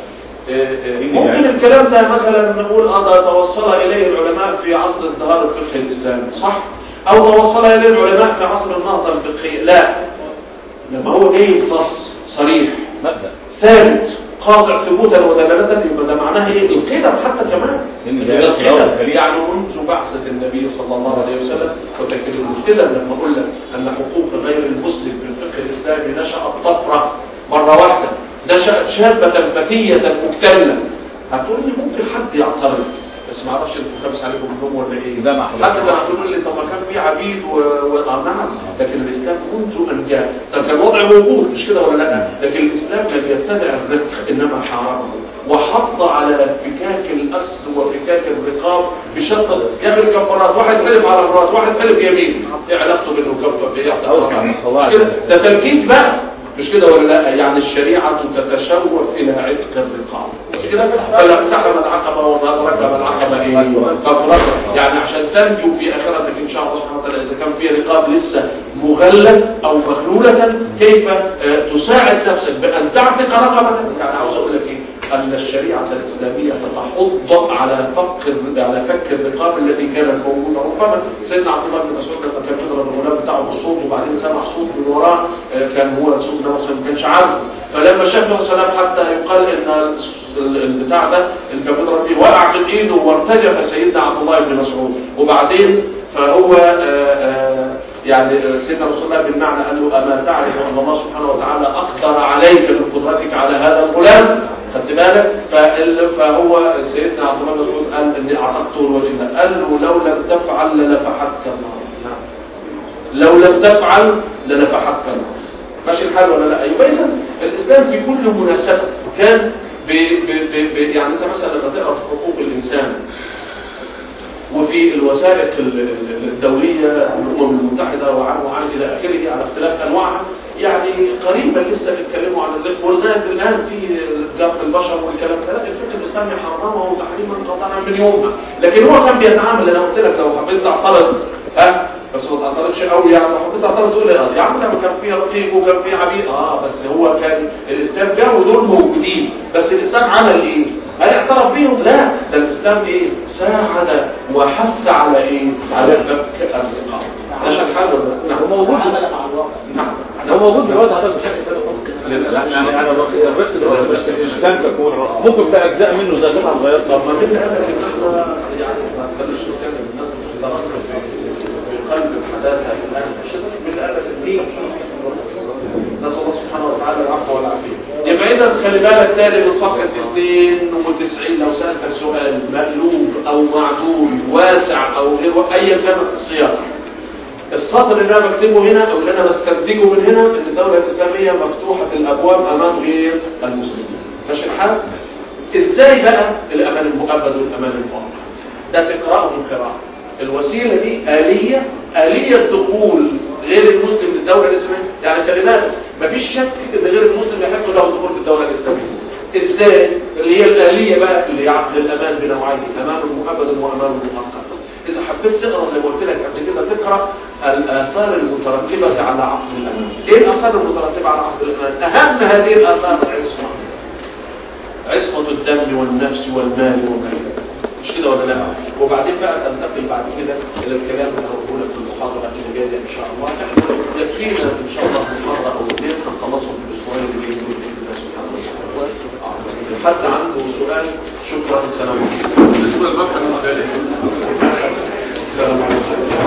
ممكن الكلام ده مثلا نقول أن توصل إليه العلماء في عصر ازدهار الفقه الإسلامي صح؟ أو توصل إليه العلماء في عصر النهضة الفقهية لا لما هو جاي نص صريح مبدأ ثابت قاطع ثبوتا ودلالة يبقى ده معناها ايه القدم حتى كمان القدم يعني منذ بعثة النبي صلى الله عليه وسلم وتكتب القدم لما اقول لك ان حقوق غير المسلم في الفقه الاسلامي نشأت طفرة مرة واحدة نشأت شابة فتية مكتملة هتقول لي ممكن حد يعترض بس ما اعرفش انتوا خمس عليكم النوم ولا ايه ده مع حتى لما تقول لي طب ما كان في عبيد و... و... نعم لكن الاسلام منذ ان جاء ده كان وضع موجود مش كده ولا لا لكن الاسلام لم يتبع الرق انما حرمه وحض على فكاك الاسد وفكاك الرقاب بشرط يا اخي الكفارات واحد حلف على مرات واحد حلف يمين ايه علاقته بانه كفر بايه ده تلكيك بقى مش كده ولا لا يعني الشريعة تتشوف إلى عتق الرقاب مش كده فلا اقتحم العقبة وما ركب العقبة إيه فبركة يعني عشان تنجو في آخرتك إن شاء الله سبحانه وتعالى إذا كان في رقاب لسه مغلة أو مغلولة كيف آه تساعد نفسك بأن تعتق رقبتك يعني عاوز أقول لك إيه أن الشريعة الإسلامية تتحض على فك على فك الرقاب التي كانت موجودة ربما سيدنا عبد الله بن مسعود لما كان يضرب الغلام بتاعه بصوت وبعدين سمع صوت من وراه كان هو صوت نفسه ما كانش عارف فلما شاف له سلام حتى يقال ان البتاع ده اللي كان بيضرب بيه وقع من ايده وارتجف سيدنا عبد الله بن مسعود وبعدين فهو آآ آآ يعني سيدنا رسول الله بالمعنى قال له أما تعرف أن الله سبحانه وتعالى أقدر عليك من قدرتك على هذا الغلام خدت بالك فهو سيدنا عبد الله بن مسعود قال إني أعتقته الوجه ده قال له لو لم تفعل لنفحتك النار لو لم تفعل لنفحتك النار ماشي الحال ولا لا يبقى إذا الإسلام في كل مناسبة كان ب ب ب يعني أنت مثلا لما تقرأ في حقوق الإنسان وفي الوثائق الدولية الأمم المتحدة وعن وعن إلى آخره على اختلاف أنواعها يعني قريبا لسه بيتكلموا عن الرق ولغاية الآن في جرح البشر والكلام ده الفقه الإسلامي حرمه تحريما قطعا من يومها لكن هو كان بيتعامل أنا قلت لك لو حبيت تعترض ها بس ما تعترضش قوي يعني لو حبيت تعترض تقول لي يا عم لما كان فيه رقيق وكان فيه عبيد اه بس هو كان الإسلام جابوا دول موجودين بس الإسلام عمل إيه؟ هل اعترف بيهم؟ لا ده الإسلام إيه؟ ساعد وحث على إيه؟ على فك الرقاب ده شيء حل ولا هو موجود عمل مع الواقع نعم هو موجود دلوقتي هذا بشكل ثاني يعني انا الرق دلوقتي بس الانسان تكون ممكن في اجزاء منه زي قطع صغيره طب ما مين قال لك ان احنا يعني ما نقدرش نتكلم الناس في قلب الحداثه الان مين قال لك ان دي نسال الله سبحانه وتعالى العفو والعافيه يبقى اذا خلي بالك تاني من صفحه اثنين وتسعين لو سالتك سؤال مقلوب او معدول واسع او غير ايا كانت الصياغه السطر اللي انا بكتبه هنا او اللي انا بستنتجه من هنا ان الدوله الاسلاميه مفتوحه الابواب امام غير المسلمين ماشي الحال ازاي بقى الامان المؤبد والامان المؤقت ده تقراه من قراءه الوسيله دي اليه اليه دخول غير المسلم للدوله الاسلاميه يعني كلمات مفيش شك ان غير المسلم يحق له الدخول في الدوله الاسلاميه ازاي اللي هي الاليه بقى اللي هي عقد الامان بنوعين امان مؤبد وامان مؤقت إذا حبيت تقرأ زي ما قلت لك قبل كده تقرأ الآثار المترتبة على عقد الأمان. إيه الآثار المترتبة على عقد الأمان؟ أهم هذه الآثار العصمة. عصمة الدم والنفس والمال وغيره. مش كده ولا لا؟ وبعدين بقى تنتقل بعد كده إلى الكلام اللي هقوله لك في المحاضرة اللي جاية إن شاء الله. نحن يكفينا إن شاء الله مرة أو اثنين هنخلصهم في الأسبوعين اللي جايين بإذن الله سبحانه وتعالى. حد عنده سؤال؟ شكرا سلام عليكم. السلام عليكم.